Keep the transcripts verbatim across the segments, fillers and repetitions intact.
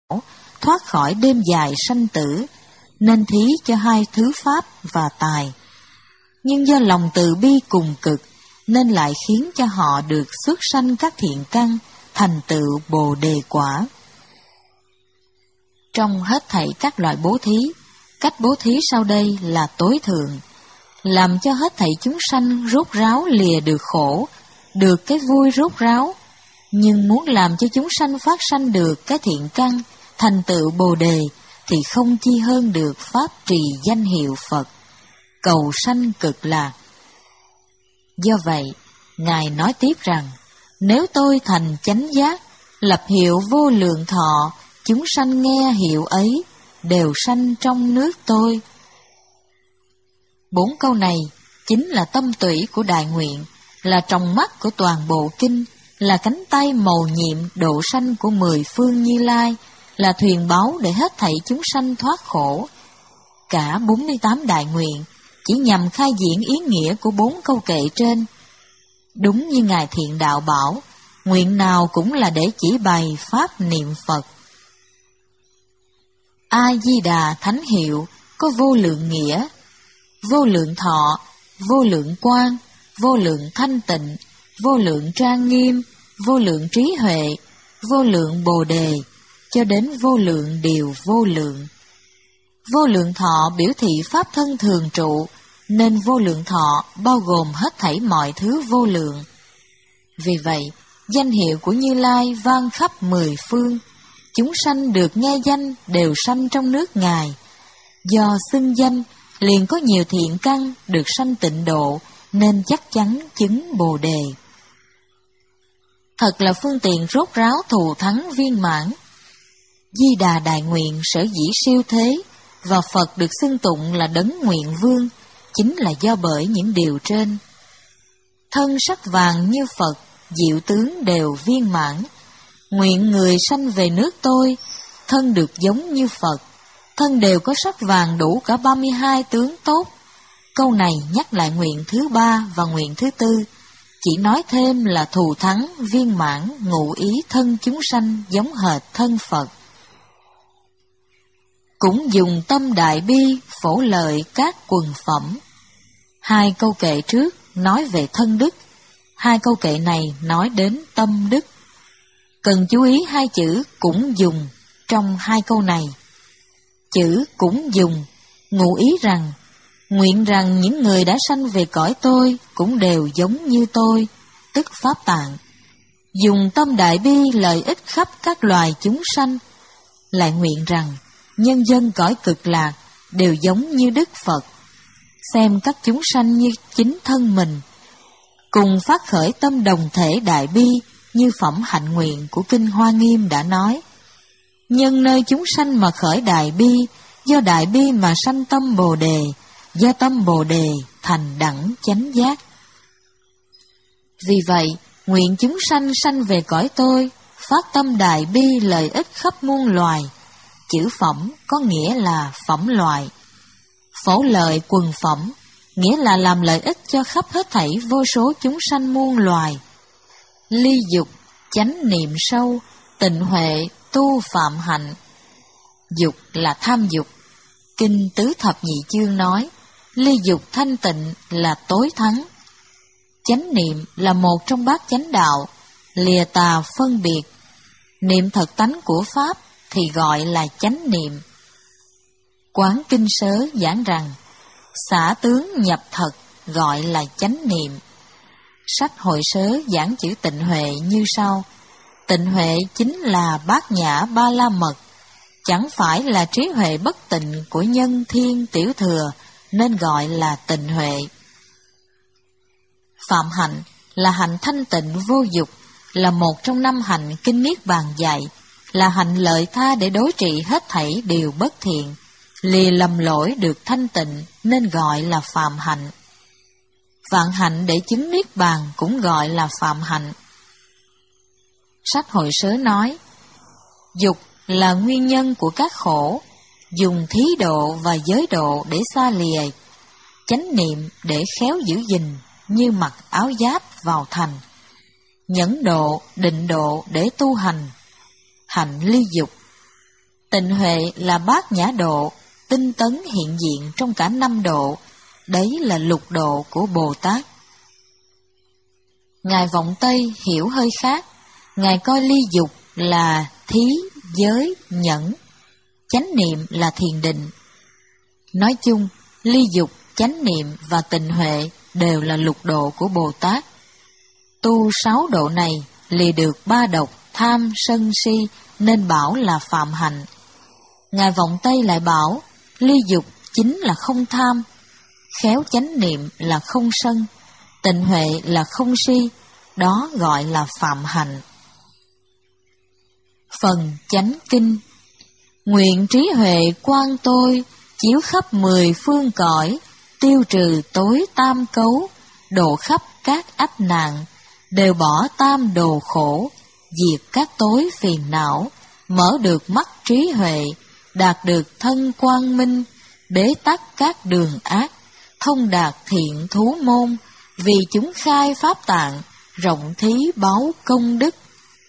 thoát khỏi đêm dài sanh tử, nên thí cho hai thứ pháp và tài. Nhưng do lòng từ bi cùng cực, nên lại khiến cho họ được xuất sanh các thiện căn, thành tựu Bồ Đề quả. Trong hết thảy các loại bố thí, cách bố thí sau đây là tối thượng, làm cho hết thảy chúng sanh rốt ráo lìa được khổ, được cái vui rốt ráo. Nhưng muốn làm cho chúng sanh phát sanh được cái thiện căn, thành tựu Bồ Đề, thì không chi hơn được pháp trì danh hiệu Phật, cầu sanh cực lạc. Do vậy, Ngài nói tiếp rằng, nếu tôi thành chánh giác, lập hiệu vô lượng thọ, chúng sanh nghe hiệu ấy, đều sanh trong nước tôi. Bốn câu này chính là tâm tủy của đại nguyện, là tròng mắt của toàn bộ kinh, là cánh tay mầu nhiệm độ sanh của mười phương Như Lai, là thuyền báu để hết thảy chúng sanh thoát khổ. Cả bốn mươi tám đại nguyện chỉ nhằm khai diễn ý nghĩa của bốn câu kệ trên. Đúng như Ngài Thiện Đạo bảo, nguyện nào cũng là để chỉ bày pháp niệm Phật. A-di-đà thánh hiệu có vô lượng nghĩa, vô lượng thọ, vô lượng quang, vô lượng thanh tịnh, vô lượng trang nghiêm, vô lượng trí huệ, vô lượng bồ đề, cho đến vô lượng điều vô lượng. Vô lượng thọ biểu thị pháp thân thường trụ, nên vô lượng thọ bao gồm hết thảy mọi thứ vô lượng. Vì vậy, danh hiệu của Như Lai vang khắp mười phương, chúng sanh được nghe danh đều sanh trong nước Ngài. Do xưng danh, liền có nhiều thiện căn được sanh tịnh độ, nên chắc chắn chứng Bồ Đề. Thật là phương tiện rốt ráo thù thắng viên mãn. Di Đà Đại Nguyện sở dĩ siêu thế, và Phật được xưng tụng là Đấng Nguyện Vương, chính là do bởi những điều trên. Thân sắc vàng như Phật, diệu tướng đều viên mãn. Nguyện người sanh về nước tôi, thân được giống như Phật, thân đều có sắc vàng đủ cả ba mươi hai tướng tốt. Câu này nhắc lại nguyện thứ ba và nguyện thứ tư, chỉ nói thêm là thù thắng, viên mãn, ngụ ý thân chúng sanh giống hệt thân Phật. Cũng dùng tâm đại bi phổ lợi các quần phẩm. Hai câu kệ trước nói về thân đức, hai câu kệ này nói đến tâm đức. Cần chú ý hai chữ cũng dùng trong hai câu này. Chữ cũng dùng ngụ ý rằng, nguyện rằng những người đã sanh về cõi tôi cũng đều giống như tôi, tức Pháp Tạng. Dùng tâm đại bi lợi ích khắp các loài chúng sanh, lại nguyện rằng nhân dân cõi cực lạc đều giống như Đức Phật, xem các chúng sanh như chính thân mình, cùng phát khởi tâm đồng thể đại bi như phẩm hạnh nguyện của Kinh Hoa Nghiêm đã nói. Nhân nơi chúng sanh mà khởi đại bi, do đại bi mà sanh tâm Bồ Đề, do tâm Bồ Đề thành đẳng chánh giác. Vì vậy, nguyện chúng sanh sanh về cõi tôi, phát tâm đại bi lợi ích khắp muôn loài. Chữ phẩm có nghĩa là phẩm loại. Phổ lợi quần phẩm, nghĩa là làm lợi ích cho khắp hết thảy vô số chúng sanh muôn loài. Ly dục, chánh niệm sâu, tịnh huệ, tu phạm hạnh. Dục là tham dục. Kinh Tứ Thập Nhị Chương nói, ly dục thanh tịnh là tối thắng. Chánh niệm là một trong bát chánh đạo, lìa tà phân biệt. Niệm thật tánh của Pháp thì gọi là chánh niệm. Quán Kinh Sớ giảng rằng, xả tướng nhập thật gọi là chánh niệm. Sách Hội Sớ giảng chữ tịnh huệ như sau. Tịnh huệ chính là bát nhã ba la mật, chẳng phải là trí huệ bất tịnh của nhân thiên tiểu thừa, nên gọi là tịnh huệ. Phạm hạnh là hạnh thanh tịnh vô dục, là một trong năm hạnh Kinh Niết Bàn dạy, là hạnh lợi tha để đối trị hết thảy điều bất thiện, lìa lầm lỗi được thanh tịnh, nên gọi là phạm hạnh. Vạn hạnh để chứng Niết Bàn cũng gọi là phạm hạnh. Sách Hội Sớ nói, dục là nguyên nhân của các khổ, dùng thí độ và giới độ để xa lìa, chánh niệm để khéo giữ gìn như mặc áo giáp vào thành, nhẫn độ, định độ để tu hành, hạnh ly dục. Tịnh huệ là bát nhã độ, tinh tấn hiện diện trong cả năm độ, đấy là lục độ của Bồ Tát. Ngài Vọng Tây hiểu hơi khác, Ngài coi ly dục là thí, giới, nhẫn, chánh niệm là thiền định. Nói chung, ly dục, chánh niệm và tịnh huệ đều là lục độ của Bồ Tát. Tu sáu độ này lìa được ba độc tham, sân, si nên bảo là phạm hạnh. Ngài Vọng Tây lại bảo ly dục chính là không tham, khéo chánh niệm là không sân, tịnh huệ là không si, đó gọi là phạm hạnh. Phần chánh kinh. Nguyện trí huệ quang tôi, chiếu khắp mười phương cõi, tiêu trừ tối tam cấu, độ khắp các ách nạn, đều bỏ tam đồ khổ, diệt các tối phiền não, mở được mắt trí huệ, đạt được thân quang minh, bế tắc các đường ác, thông đạt thiện thú môn, vì chúng khai pháp tạng, rộng thí báu công đức.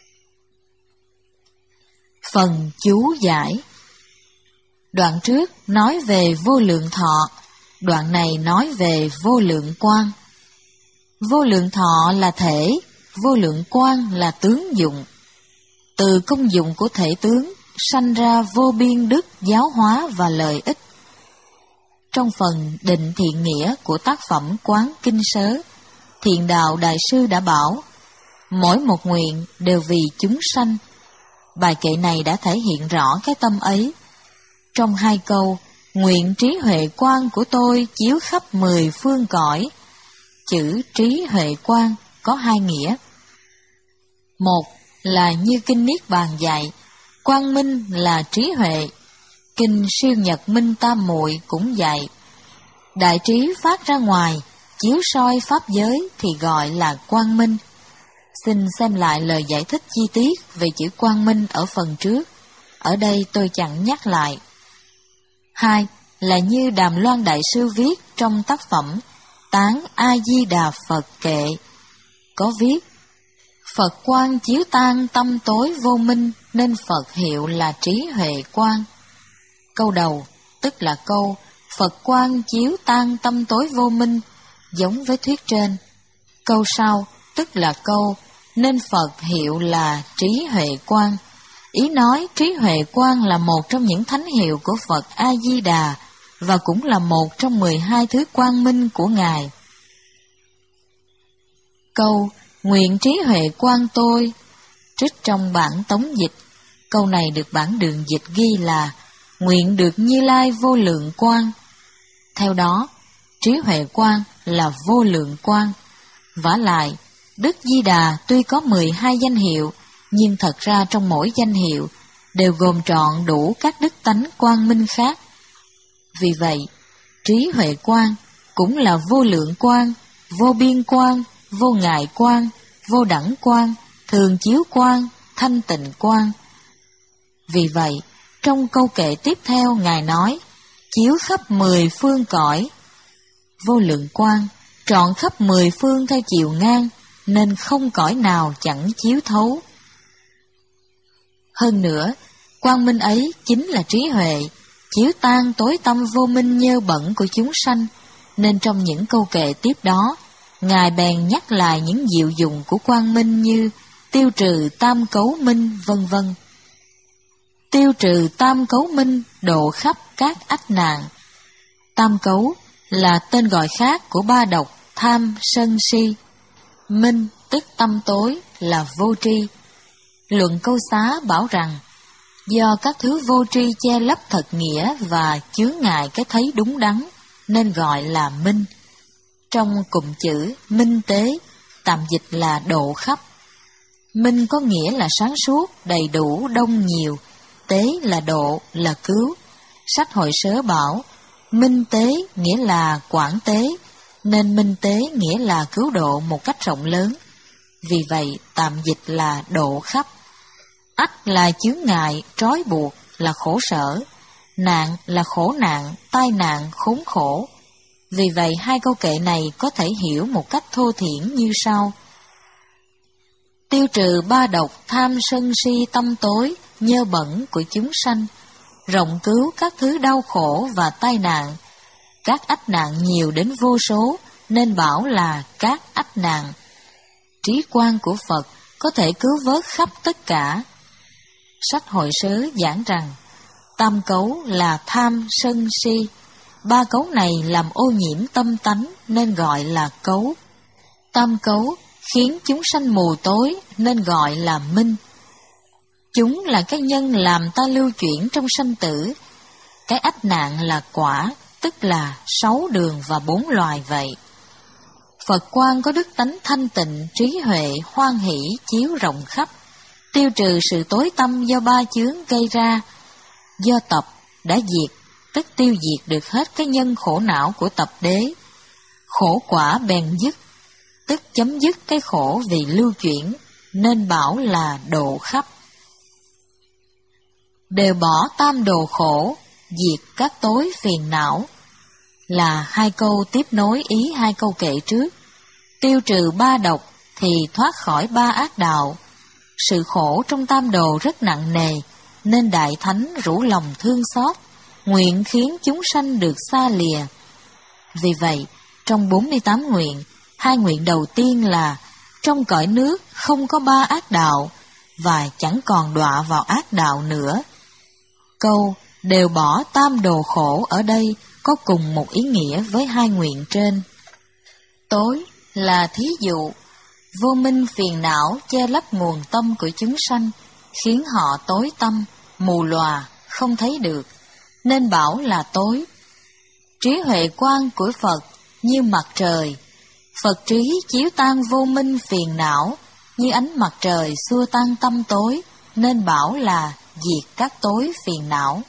Phần chú giải. Đoạn trước nói về vô lượng thọ, đoạn này nói về vô lượng quang. Vô lượng thọ là thể, vô lượng quang là tướng dụng. Từ công dụng của thể tướng sanh ra vô biên đức giáo hóa và lợi ích. Trong phần định thiện nghĩa của tác phẩm Quán Kinh Sớ, Thiện Đạo Đại Sư đã bảo, mỗi một nguyện đều vì chúng sanh. Bài kệ này đã thể hiện rõ cái tâm ấy. Trong hai câu, nguyện trí huệ quang của tôi chiếu khắp mười phương cõi, chữ trí huệ quang có hai nghĩa. Một là như Kinh Niết Bàn dạy, quang minh là trí huệ. Kinh Siêu Nhật Minh Tam Muội cũng dạy, đại trí phát ra ngoài, chiếu soi pháp giới thì gọi là quang minh. Xin xem lại lời giải thích chi tiết về chữ quang minh ở phần trước, ở đây tôi chẳng nhắc lại. Hai là như Đàm Loan Đại Sư viết trong tác phẩm Tán A Di Đà Phật Kệ, có viết: Phật quang chiếu tan tâm tối vô minh, nên Phật hiệu là trí huệ quang. Câu đầu tức là câu Phật quang chiếu tan tâm tối vô minh, giống với thuyết trên. Câu sau tức là câu nên Phật hiệu là trí huệ quang. Ý nói trí huệ quang là một trong những thánh hiệu của Phật A Di Đà và cũng là một trong mười hai thứ quang minh của Ngài. Câu nguyện trí huệ quang tôi trích trong bản tống dịch. Câu này được bản đường dịch ghi là nguyện được Như Lai vô lượng quang. Theo đó, trí huệ quang là vô lượng quang. Vả lại, Đức Di Đà tuy có mười hai danh hiệu, nhưng thật ra trong mỗi danh hiệu đều gồm trọn đủ các đức tánh quang minh khác. Vì vậy, trí huệ quang cũng là vô lượng quang, vô biên quang, vô ngại quang, vô đẳng quang, thường chiếu quang, thanh tịnh quang. Vì vậy, trong câu kệ tiếp theo Ngài nói, chiếu khắp mười phương cõi. Vô lượng quang, trọn khắp mười phương theo chiều ngang, nên không cõi nào chẳng chiếu thấu. Hơn nữa, quang minh ấy chính là trí huệ, chiếu tan tối tâm vô minh nhơ bẩn của chúng sanh, nên trong những câu kệ tiếp đó, Ngài bèn nhắc lại những diệu dụng của quang minh như tiêu trừ tam cấu minh, vân vân. Tiêu trừ tam cấu minh độ khắp các ách nạn. Tam cấu là tên gọi khác của ba độc tham, sân, si. Minh tức tâm tối là vô tri. Luận Câu Xá bảo rằng do các thứ vô tri che lấp thật nghĩa và chướng ngại cái thấy đúng đắn nên gọi là minh. Trong cụm chữ minh tế, tạm dịch là độ khắp. Minh có nghĩa là sáng suốt, đầy đủ, đông nhiều. Tế là độ, là cứu. Sách Hội Sớ bảo minh tế nghĩa là quảng tế, nên minh tế nghĩa là cứu độ một cách rộng lớn. Vì vậy tạm dịch là độ khắp. Ách là chướng ngại, trói buộc, là khổ sở. Nạn là khổ nạn, tai nạn, khốn khổ. Vì vậy hai câu kệ này có thể hiểu một cách thô thiển như sau. Tiêu trừ ba độc tham sân si tâm tối, nhơ bẩn của chúng sanh, rộng cứu các thứ đau khổ và tai nạn. Các ách nạn nhiều đến vô số, nên bảo là các ách nạn. Trí quan của Phật có thể cứu vớt khắp tất cả. Sách Hội Sớ giảng rằng, tam cấu là tham, sân, si. Ba cấu này làm ô nhiễm tâm tánh nên gọi là cấu. Tam cấu khiến chúng sanh mù tối nên gọi là minh. Chúng là cái nhân làm ta lưu chuyển trong sanh tử. Cái ách nạn là quả, tức là sáu đường và bốn loài vậy. Phật quan có đức tánh thanh tịnh, trí huệ, hoan hỷ, chiếu rộng khắp, tiêu trừ sự tối tăm do ba chướng gây ra. Do tập đã diệt, tức tiêu diệt được hết cái nhân khổ não của tập đế. Khổ quả bèn dứt, tức chấm dứt cái khổ vì lưu chuyển, nên bảo là độ khắp. Đều bỏ tam đồ khổ, diệt các tối phiền não, là hai câu tiếp nối ý hai câu kệ trước. Tiêu trừ ba độc thì thoát khỏi ba ác đạo. Sự khổ trong tam đồ rất nặng nề, nên Đại Thánh rủ lòng thương xót, nguyện khiến chúng sanh được xa lìa. Vì vậy, trong bốn mươi tám nguyện, hai nguyện đầu tiên là trong cõi nước không có ba ác đạo, và chẳng còn đọa vào ác đạo nữa. Câu đều bỏ tam đồ khổ ở đây có cùng một ý nghĩa với hai nguyện trên. Tối là thí dụ, vô minh phiền não che lấp nguồn tâm của chúng sanh, khiến họ tối tâm, mù lòa, không thấy được, nên bảo là tối. Trí huệ quang của Phật như mặt trời, Phật trí chiếu tan vô minh phiền não, như ánh mặt trời xua tan tâm tối, nên bảo là diệt các tối phiền não.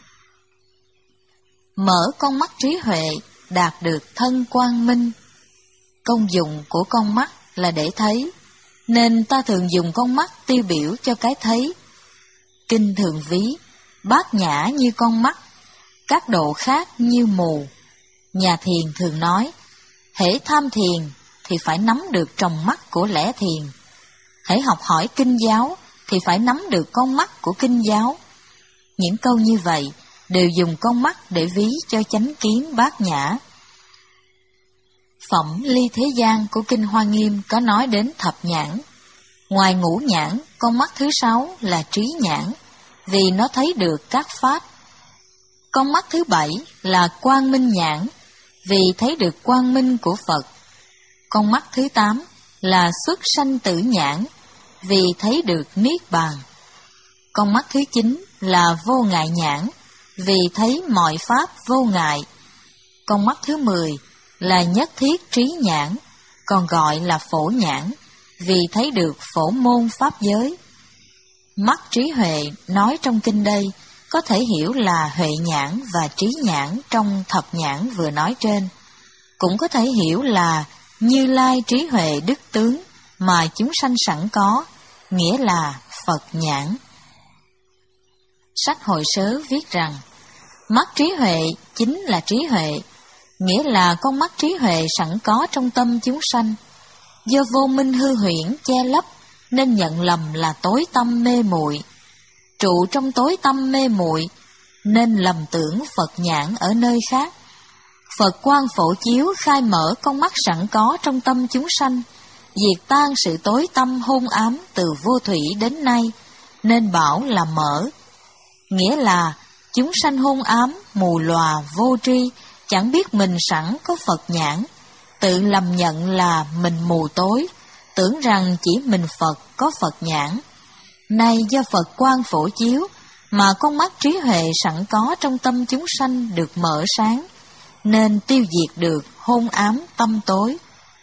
Mở con mắt trí huệ, đạt được thân quang minh. Công dụng của con mắt là để thấy, nên ta thường dùng con mắt tiêu biểu cho cái thấy. Kinh thường ví, bát nhã như con mắt, các độ khác như mù. Nhà thiền thường nói, hễ tham thiền thì phải nắm được tròng mắt của lẽ thiền. Hễ học hỏi kinh giáo thì phải nắm được con mắt của kinh giáo. Những câu như vậy đều dùng con mắt để ví cho chánh kiến bát nhã. Phẩm Ly Thế Gian của Kinh Hoa Nghiêm có nói đến thập nhãn. Ngoài ngũ nhãn, con mắt thứ sáu là trí nhãn, vì nó thấy được các pháp. Con mắt thứ bảy là quang minh nhãn, vì thấy được quang minh của Phật. Con mắt thứ tám là xuất sanh tử nhãn, vì thấy được niết bàn. Con mắt thứ chín là vô ngại nhãn, vì thấy mọi pháp vô ngại. Con mắt thứ mười là nhất thiết trí nhãn, còn gọi là phổ nhãn, vì thấy được phổ môn pháp giới. Mắt trí huệ nói trong kinh đây có thể hiểu là huệ nhãn và trí nhãn trong thập nhãn vừa nói trên. Cũng có thể hiểu là Như Lai trí huệ đức tướng mà chúng sanh sẵn có, nghĩa là Phật nhãn. Sách Hội Sớ viết rằng, mắt trí huệ chính là trí huệ, nghĩa là con mắt trí huệ sẵn có trong tâm chúng sanh. Do vô minh hư huyễn che lấp nên nhận lầm là tối tâm mê muội. Trụ trong tối tâm mê muội nên lầm tưởng Phật nhãn ở nơi khác. Phật quang phổ chiếu khai mở con mắt sẵn có trong tâm chúng sanh, diệt tan sự tối tâm hôn ám từ vô thủy đến nay, nên bảo là mở. Nghĩa là chúng sanh hôn ám, mù lòa, vô tri, chẳng biết mình sẵn có Phật nhãn, tự lầm nhận là mình mù tối, tưởng rằng chỉ mình Phật có Phật nhãn. Nay do Phật quang phổ chiếu, mà con mắt trí huệ sẵn có trong tâm chúng sanh được mở sáng, nên tiêu diệt được hôn ám tâm tối.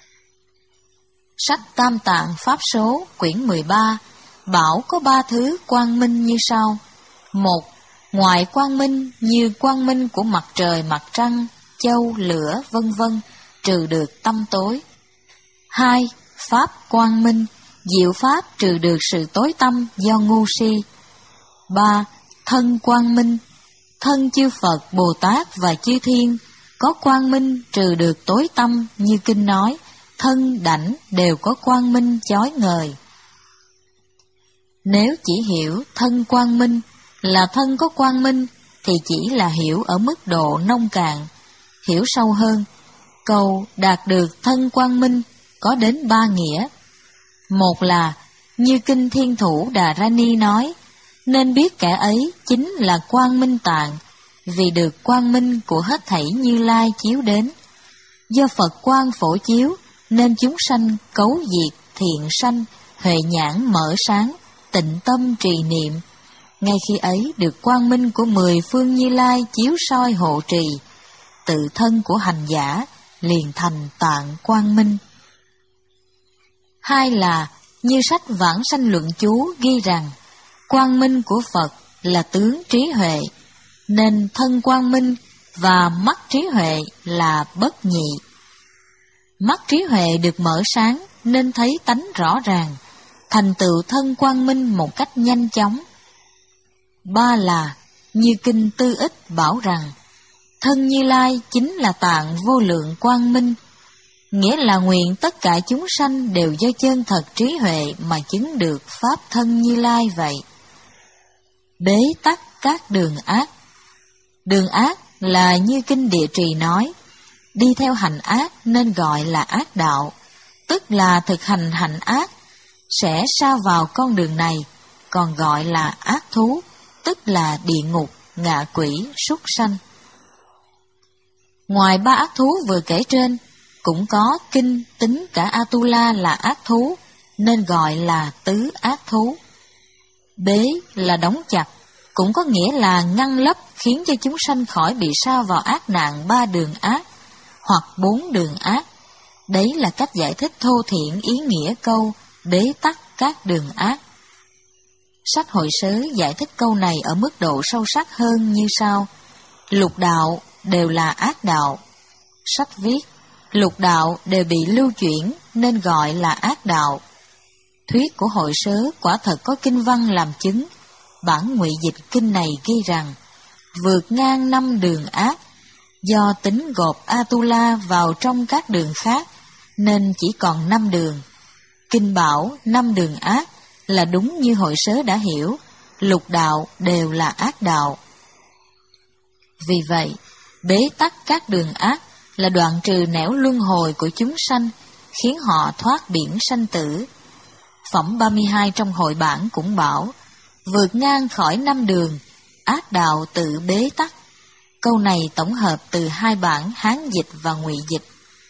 Sách Tam Tạng Pháp Số quyển mười ba bảo có ba thứ quang minh như sau. Một, ngoài quang minh như quang minh của mặt trời, mặt trăng, châu, lửa, vân vân, trừ được tâm tối. Hai, pháp quang minh, diệu pháp trừ được sự tối tâm do ngu si. Ba, thân quang minh, thân chư Phật, Bồ Tát và chư Thiên có quang minh trừ được tối tâm, như kinh nói, thân đảnh đều có quang minh chói ngời. Nếu chỉ hiểu thân quang minh là thân có quang minh, thì chỉ là hiểu ở mức độ nông cạn. Hiểu sâu hơn, câu đạt được thân quang minh có đến ba nghĩa. Một là, như Kinh Thiên Thủ Đà Ra Ni nói, nên biết kẻ ấy chính là quang minh tạng, vì được quang minh của hết thảy Như Lai chiếu đến. Do Phật quang phổ chiếu, nên chúng sanh cấu diệt, thiện sanh, huệ nhãn mở sáng, tịnh tâm trì niệm. Ngay khi ấy được quang minh của mười phương Như Lai chiếu soi hộ trì, tự thân của hành giả liền thành tạng quang minh. Hai là, như sách Vãng Sanh Luận Chú ghi rằng, quang minh của Phật là tướng trí huệ, nên thân quang minh và mắt trí huệ là bất nhị. Mắt trí huệ được mở sáng nên thấy tánh rõ ràng, thành tựu thân quang minh một cách nhanh chóng. Ba là, như Kinh Tư Ích bảo rằng, thân Như Lai chính là tạng vô lượng quang minh, nghĩa là nguyện tất cả chúng sanh đều do chân thật trí huệ mà chứng được pháp thân Như Lai vậy. Bế tắc các đường ác. Đường ác là như Kinh Địa Trì nói, đi theo hành ác nên gọi là ác đạo, tức là thực hành hạnh ác, sẽ sa vào con đường này, còn gọi là ác thú, tức là địa ngục, ngạ quỷ, súc sanh. Ngoài ba ác thú vừa kể trên, cũng có kinh tính cả Atula là ác thú, nên gọi là tứ ác thú. Bế là đóng chặt, cũng có nghĩa là ngăn lấp khiến cho chúng sanh khỏi bị sa vào ác nạn ba đường ác, hoặc bốn đường ác. Đấy là cách giải thích thô thiển ý nghĩa câu bế tắc các đường ác. Sách Hội Sớ giải thích câu này ở mức độ sâu sắc hơn như sau: lục đạo đều là ác đạo. Sách viết, lục đạo đều bị lưu chuyển nên gọi là ác đạo. Thuyết của Hội Sớ quả thật có kinh văn làm chứng. Bản ngụy dịch kinh này ghi rằng, vượt ngang năm đường ác, do tính gộp Atula vào trong các đường khác, nên chỉ còn năm đường. Kinh bảo năm đường ác là đúng như Hội Sớ đã hiểu, lục đạo đều là ác đạo. Vì vậy, bế tắc các đường ác là đoạn trừ nẻo luân hồi của chúng sanh, khiến họ thoát biển sanh tử. Phẩm ba mươi hai trong hội bản cũng bảo, vượt ngang khỏi năm đường, ác đạo tự bế tắc. Câu này tổng hợp từ hai bản Hán dịch và Ngụy dịch.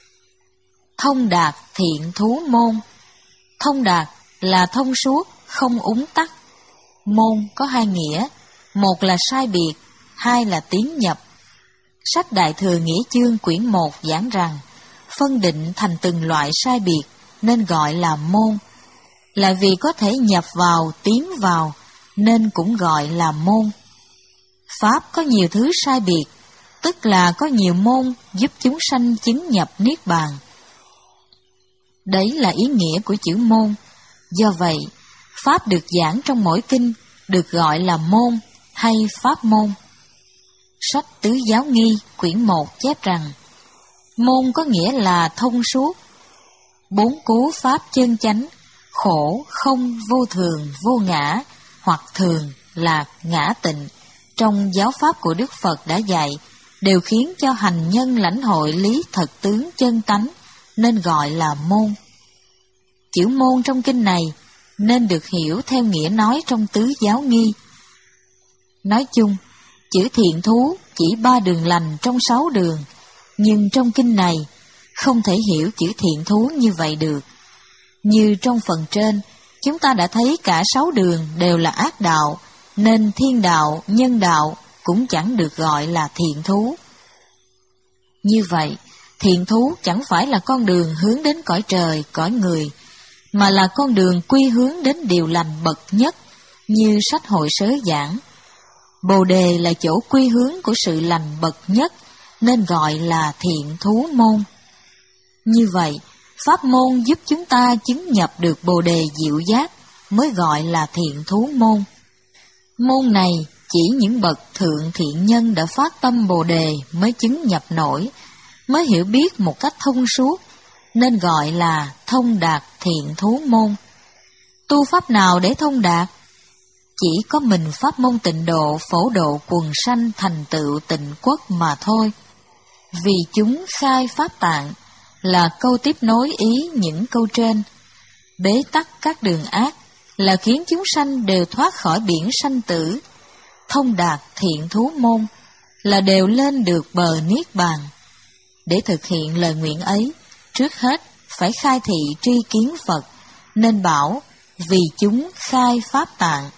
Thông đạt thiện thú môn. Thông đạt là thông suốt, không úng tắc. Môn có hai nghĩa, một là sai biệt, hai là tiến nhập. Sách Đại Thừa Nghĩa Chương quyển một giảng rằng, phân định thành từng loại sai biệt nên gọi là môn, là vì có thể nhập vào, tiến vào, nên cũng gọi là môn. Pháp có nhiều thứ sai biệt, tức là có nhiều môn giúp chúng sanh chứng nhập Niết Bàn. Đấy là ý nghĩa của chữ môn. Do vậy, Pháp được giảng trong mỗi kinh được gọi là môn hay pháp môn. Sách Tứ Giáo Nghi quyển một chép rằng, môn có nghĩa là thông suốt. Bốn cú pháp chân chánh, khổ, không, vô thường, vô ngã, hoặc thường, lạc, ngã tịnh, trong giáo pháp của Đức Phật đã dạy, đều khiến cho hành nhân lãnh hội lý thật tướng chân tánh, nên gọi là môn. Chữ môn trong kinh này nên được hiểu theo nghĩa nói trong Tứ Giáo Nghi. Nói chung, chữ thiện thú chỉ ba đường lành trong sáu đường, nhưng trong kinh này không thể hiểu chữ thiện thú như vậy được. Như trong phần trên, chúng ta đã thấy cả sáu đường đều là ác đạo, nên thiên đạo, nhân đạo cũng chẳng được gọi là thiện thú. Như vậy, thiện thú chẳng phải là con đường hướng đến cõi trời, cõi người, mà là con đường quy hướng đến điều lành bậc nhất, như sách Hội Sớ giảng. Bồ đề là chỗ quy hướng của sự lành bậc nhất, nên gọi là thiện thú môn. Như vậy, pháp môn giúp chúng ta chứng nhập được bồ đề diệu giác, mới gọi là thiện thú môn. Môn này chỉ những bậc thượng thiện nhân đã phát tâm bồ đề mới chứng nhập nổi, mới hiểu biết một cách thông suốt, nên gọi là thông đạt thiện thú môn. Tu pháp nào để thông đạt? Chỉ có mình pháp môn tịnh độ phổ độ quần sanh thành tựu tịnh quốc mà thôi. Vì chúng khai pháp tạng là câu tiếp nối ý những câu trên. Bế tắc các đường ác là khiến chúng sanh đều thoát khỏi biển sanh tử. Thông đạt thiện thú môn là đều lên được bờ niết bàn. Để thực hiện lời nguyện ấy, trước hết phải khai thị tri kiến Phật, nên bảo vì chúng khai pháp tạng.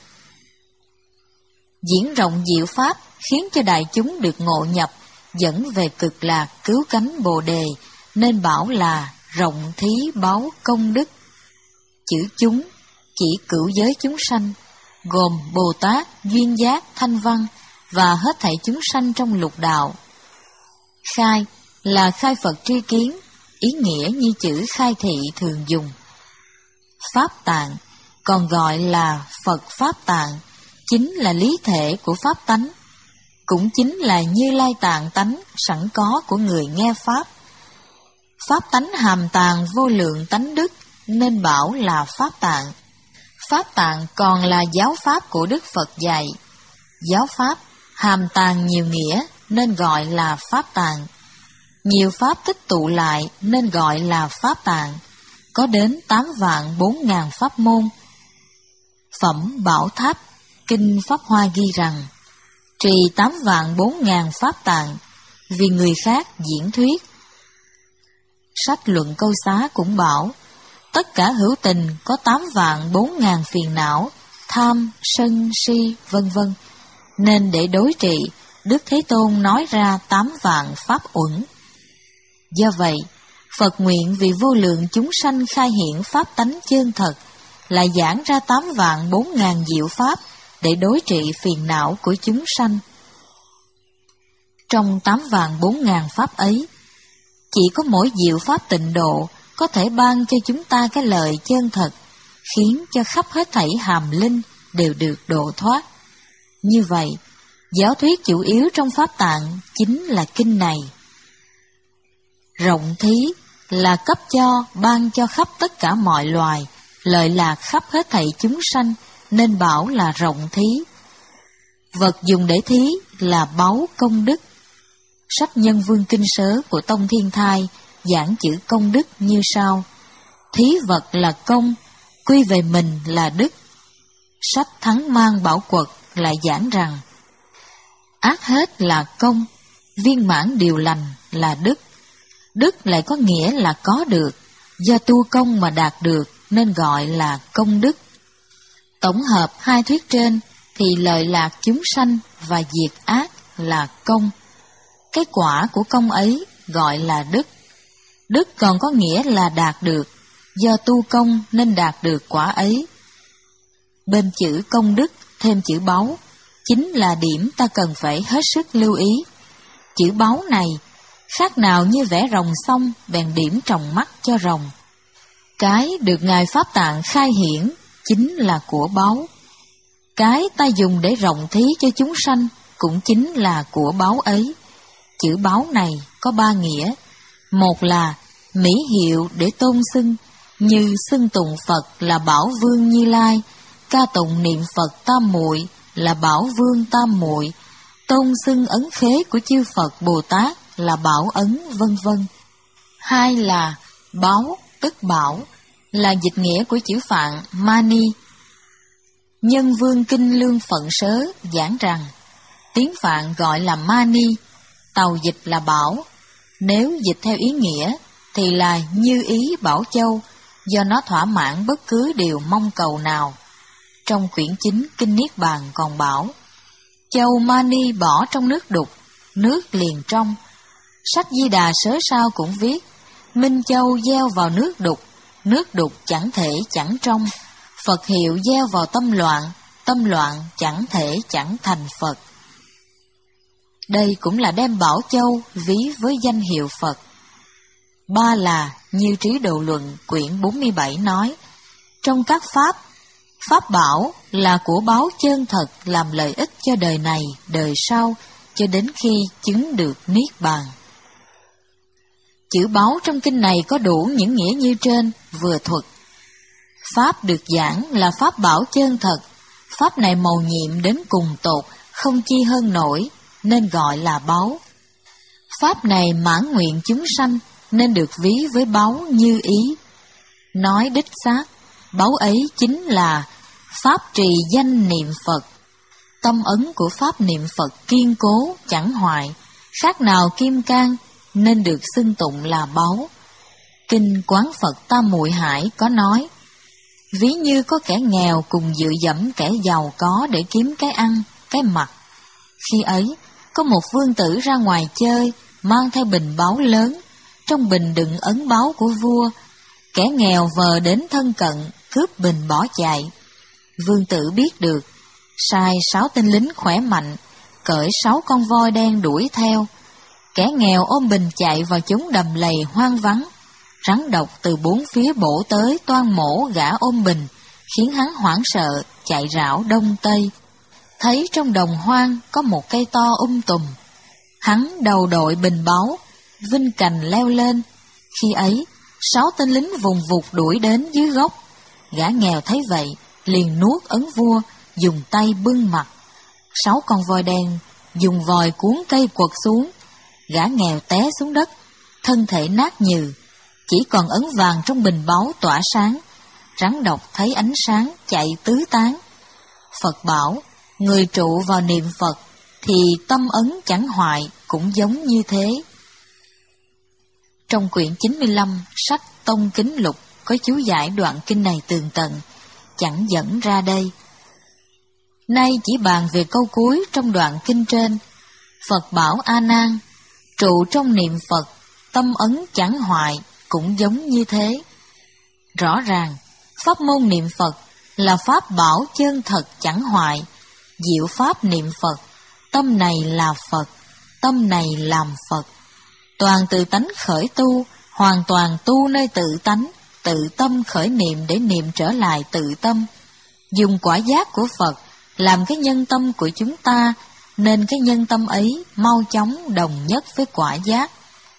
Diễn rộng diệu pháp khiến cho đại chúng được ngộ nhập, dẫn về cực lạc cứu cánh Bồ đề, nên bảo là rộng thí báu công đức. Chữ chúng chỉ cửu giới chúng sanh, gồm Bồ Tát, Duyên Giác, Thanh Văn và hết thảy chúng sanh trong lục đạo. Khai là khai Phật tri kiến, ý nghĩa như chữ khai thị thường dùng. Pháp tạng còn gọi là Phật Pháp tạng, chính là lý thể của pháp tánh, cũng chính là Như Lai tạng tánh sẵn có của người nghe pháp. Pháp tánh hàm tàng vô lượng tánh đức, nên bảo là pháp tạng. Pháp tạng còn là giáo pháp của Đức Phật dạy. Giáo pháp hàm tàng nhiều nghĩa, nên gọi là pháp tạng. Nhiều pháp tích tụ lại, nên gọi là pháp tạng. Có đến tám vạn bốn ngàn pháp môn. Phẩm Bảo Tháp, Kinh Pháp Hoa ghi rằng, trì tám vạn bốn ngàn pháp tạng, vì người khác diễn thuyết. Sách Luận Câu Xá cũng bảo, tất cả hữu tình có tám vạn bốn ngàn phiền não, tham, sân, si, vân vân. Nên để đối trị, Đức Thế Tôn nói ra tám vạn pháp uẩn. Do vậy, Phật nguyện vì vô lượng chúng sanh khai hiện pháp tánh chân thật, lại giảng ra tám vạn bốn ngàn diệu pháp để đối trị phiền não của chúng sanh. Trong tám vạn bốn ngàn pháp ấy, chỉ có mỗi diệu pháp tịnh độ có thể ban cho chúng ta cái lời chân thật, khiến cho khắp hết thảy hàm linh đều được độ thoát. Như vậy, giáo thuyết chủ yếu trong pháp tạng chính là kinh này. Rộng thí là cấp cho, ban cho khắp tất cả mọi loài, lợi lạc khắp hết thảy chúng sanh, nên bảo là rộng thí. Vật dùng để thí là báu công đức. Sách Nhân Vương Kinh Sớ của Tông Thiên Thai giảng chữ công đức như sau: thí vật là công, quy về mình là đức. Sách Thắng Mang Bảo Quật lại giảng rằng, ác hết là công, viên mãn điều lành là đức. Đức lại có nghĩa là có được, do tu công mà đạt được, nên gọi là công đức. Tổng hợp hai thuyết trên thì lợi lạc chúng sanh và diệt ác là công. Cái quả của công ấy gọi là đức. Đức còn có nghĩa là đạt được, do tu công nên đạt được quả ấy. Bên chữ công đức thêm chữ báu, chính là điểm ta cần phải hết sức lưu ý. Chữ báu này khác nào như vẽ rồng xong bèn điểm tròng mắt cho rồng. Cái được Ngài Pháp Tạng khai hiển chính là của báu. Cái ta dùng để rộng thí cho chúng sanh cũng chính là của báu ấy. Chữ báu này có ba nghĩa. Một là mỹ hiệu để tôn xưng, như xưng tụng Phật là Bảo Vương Như Lai, ca tụng niệm Phật Tam Muội là Bảo Vương Tam Muội, tôn xưng ấn khế của chư Phật Bồ Tát là Bảo Ấn, vân vân. Hai là báu tức bảo, là dịch nghĩa của chữ Phạn Mani. Nhân Vương Kinh Lương Phận Sớ giảng rằng, tiếng Phạn gọi là Mani, tàu dịch là bảo. Nếu dịch theo ý nghĩa thì là như ý bảo châu, do nó thỏa mãn bất cứ điều mong cầu nào. Trong quyển chính Kinh Niết Bàn còn bảo, châu Mani bỏ trong nước đục, nước liền trong. Sách Di Đà Sớ Sao cũng viết, Minh Châu gieo vào nước đục, nước đục chẳng thể chẳng trong. Phật hiệu gieo vào tâm loạn, tâm loạn chẳng thể chẳng thành Phật. Đây cũng là đem Bảo Châu ví với danh hiệu Phật. Ba là như Trí Độ Luận quyển bốn mươi bảy nói, trong các pháp, pháp bảo là của báu chân thật làm lợi ích cho đời này, đời sau, cho đến khi chứng được Niết Bàn. Chữ báu trong kinh này có đủ những nghĩa như trên vừa thuật. Pháp được giảng là pháp bảo chân thật, Pháp này mầu nhiệm đến cùng tột, không chi hơn nổi, nên gọi là báu. Pháp này mãn nguyện chúng sanh, nên được ví với báu như ý. Nói đích xác, báu ấy chính là pháp trì danh niệm Phật. Tâm ấn của pháp niệm Phật kiên cố, chẳng hoại, khác nào kim cang, nên được xưng tụng là báu. Kinh Quán Phật Tam Muội Hải có nói, ví như có kẻ nghèo cùng dựa dẫm kẻ giàu có để kiếm cái ăn, cái mặc. Khi ấy, có một vương tử ra ngoài chơi, mang theo bình báu lớn, trong bình đựng ấn báu của vua. Kẻ nghèo vờ đến thân cận, cướp bình bỏ chạy. Vương tử biết được, sai sáu tên lính khỏe mạnh, cởi sáu con voi đen đuổi theo. Kẻ nghèo ôm bình chạy vào chốn đầm lầy hoang vắng. Rắn độc từ bốn phía bổ tới toan mổ gã ôm bình, khiến hắn hoảng sợ, chạy rảo đông tây. Thấy trong đồng hoang có một cây to um tùm. Hắn đầu đội bình báu, vinh cành leo lên. Khi ấy, sáu tên lính vùng vụt đuổi đến dưới gốc. Gã nghèo thấy vậy, liền nuốt ấn vua, dùng tay bưng mặt. Sáu con voi đen dùng vòi cuốn cây quật xuống. Gã nghèo té xuống đất, thân thể nát nhừ, chỉ còn ấn vàng trong bình báu tỏa sáng. Rắn độc thấy ánh sáng chạy tứ tán. Phật bảo, người trụ vào niệm Phật thì tâm ấn chẳng hoại, cũng giống như thế. Trong quyển chín mươi lăm sách Tông Kính Lục có chú giải đoạn kinh này tường tận, chẳng dẫn ra đây. Nay chỉ bàn về câu cuối trong đoạn kinh trên. Phật bảo A Nan, trụ trong niệm Phật, tâm ấn chẳng hoại, cũng giống như thế. Rõ ràng, pháp môn niệm Phật là pháp bảo chân thật chẳng hoại. Diệu pháp niệm Phật, tâm này là Phật, tâm này làm Phật. Toàn tự tánh khởi tu, hoàn toàn tu nơi tự tánh, tự tâm khởi niệm để niệm trở lại tự tâm. Dùng quả giác của Phật làm cái nhân tâm của chúng ta, nên cái nhân tâm ấy mau chóng đồng nhất với quả giác.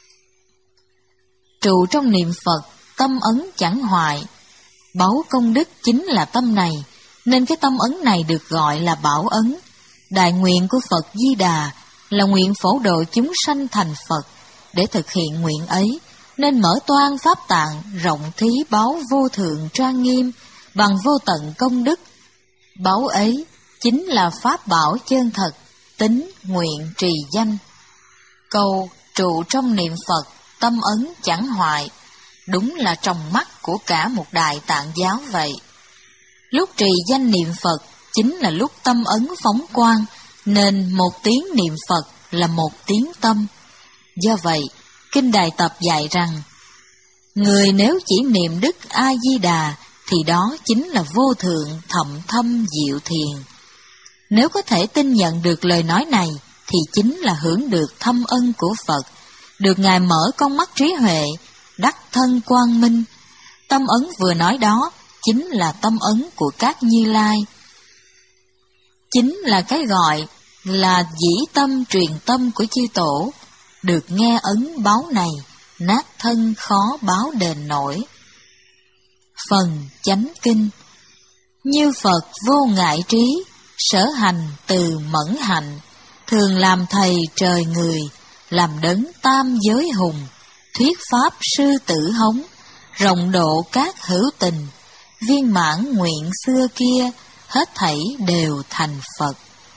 Trụ trong niệm Phật, tâm ấn chẳng hoại. Báu công đức chính là tâm này, nên cái tâm ấn này được gọi là bảo ấn. Đại nguyện của Phật Di Đà là nguyện phổ độ chúng sanh thành Phật. Để thực hiện nguyện ấy, nên mở toan pháp tạng rộng thí báu vô thượng trang nghiêm bằng vô tận công đức. Báu ấy chính là pháp bảo chân thật, tín nguyện trì danh. Câu trụ trong niệm Phật, tâm ấn chẳng hoại, đúng là trong mắt của cả một đại tạng giáo vậy. Lúc trì danh niệm Phật chính là lúc tâm ấn phóng quang, nên một tiếng niệm Phật là một tiếng tâm. Do vậy, Kinh Đại Tập dạy rằng, người nếu chỉ niệm Đức A-di-đà thì đó chính là vô thượng thậm thâm diệu thiền. Nếu có thể tin nhận được lời nói này thì chính là hưởng được thâm ân của Phật, được Ngài mở con mắt trí huệ, đắc thân quang minh. Tâm ấn vừa nói đó chính là tâm ấn của các Như Lai. Chính là cái gọi là dĩ tâm truyền tâm của chư tổ, được nghe ấn báo này, nát thân khó báo đền nổi. Phần Chánh Kinh. Như Phật vô ngại trí, sở hành từ mẫn hạnh, thường làm thầy trời người, làm đấng tam giới hùng, thuyết pháp sư tử hống, rộng độ các hữu tình, viên mãn nguyện xưa kia, hết thảy đều thành Phật.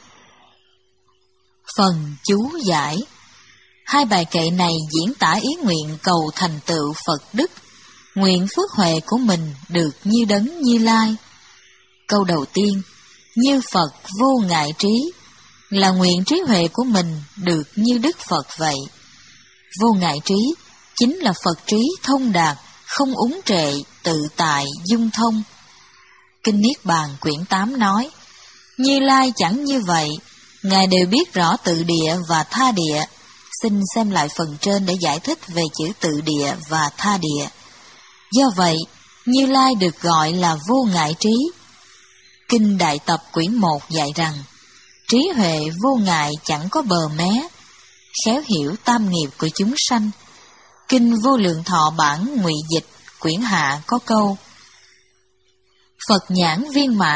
Phần chú giải. Hai bài kệ này diễn tả ý nguyện cầu thành tựu Phật đức, nguyện phước huệ của mình được như đấng Như Lai. Câu đầu tiên, như Phật vô ngại trí, là nguyện trí huệ của mình được như Đức Phật vậy. Vô ngại trí chính là Phật trí thông đạt, không úng trệ, tự tại, dung thông. Kinh Niết Bàn quyển tám nói, Như Lai chẳng như vậy, Ngài đều biết rõ tự địa và tha địa. Xin xem lại phần trên để giải thích về chữ tự địa và tha địa. Do vậy, Như Lai được gọi là vô ngại trí. Kinh Đại Tập quyển một dạy rằng, trí huệ vô ngại chẳng có bờ mé, khéo hiểu tam nghiệp của chúng sanh. Kinh Vô Lượng Thọ bản Ngụy Dịch quyển hạ có câu, Phật nhãn viên mãn,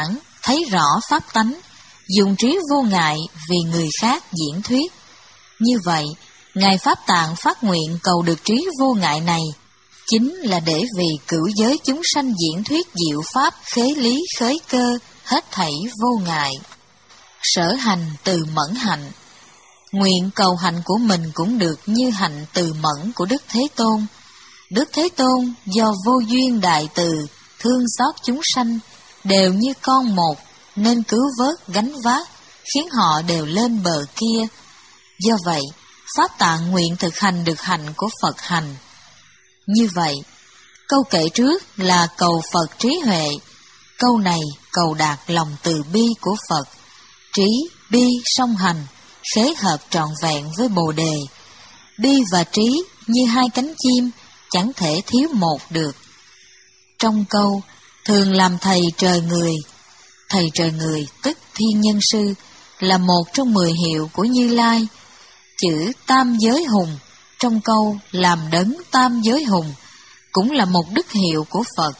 thấy rõ pháp tánh, dùng trí vô ngại vì người khác diễn thuyết. Như vậy, Ngài Pháp Tạng phát nguyện cầu được trí vô ngại này, chính là để vì cửu giới chúng sanh diễn thuyết diệu pháp khế lý khế cơ, hết thảy vô ngại. Sở hành từ mẫn hạnh. Nguyện cầu hạnh của mình cũng được như hạnh từ mẫn của Đức Thế Tôn. Đức Thế Tôn do vô duyên đại từ, thương xót chúng sanh, đều như con một, nên cứu vớt gánh vác, khiến họ đều lên bờ kia. Do vậy, Pháp Tạng nguyện thực hành được hạnh của Phật hành. Như vậy, câu kệ trước là cầu Phật trí huệ, câu này cầu đạt lòng từ bi của Phật. Trí, bi song hành, khế hợp trọn vẹn với Bồ Đề. Bi và trí như hai cánh chim, chẳng thể thiếu một được. Trong câu, thường làm thầy trời người. Thầy trời người tức Thiên Nhân Sư, là một trong mười hiệu của Như Lai. Chữ tam giới hùng trong câu làm đấng tam giới hùng cũng là một đức hiệu của Phật.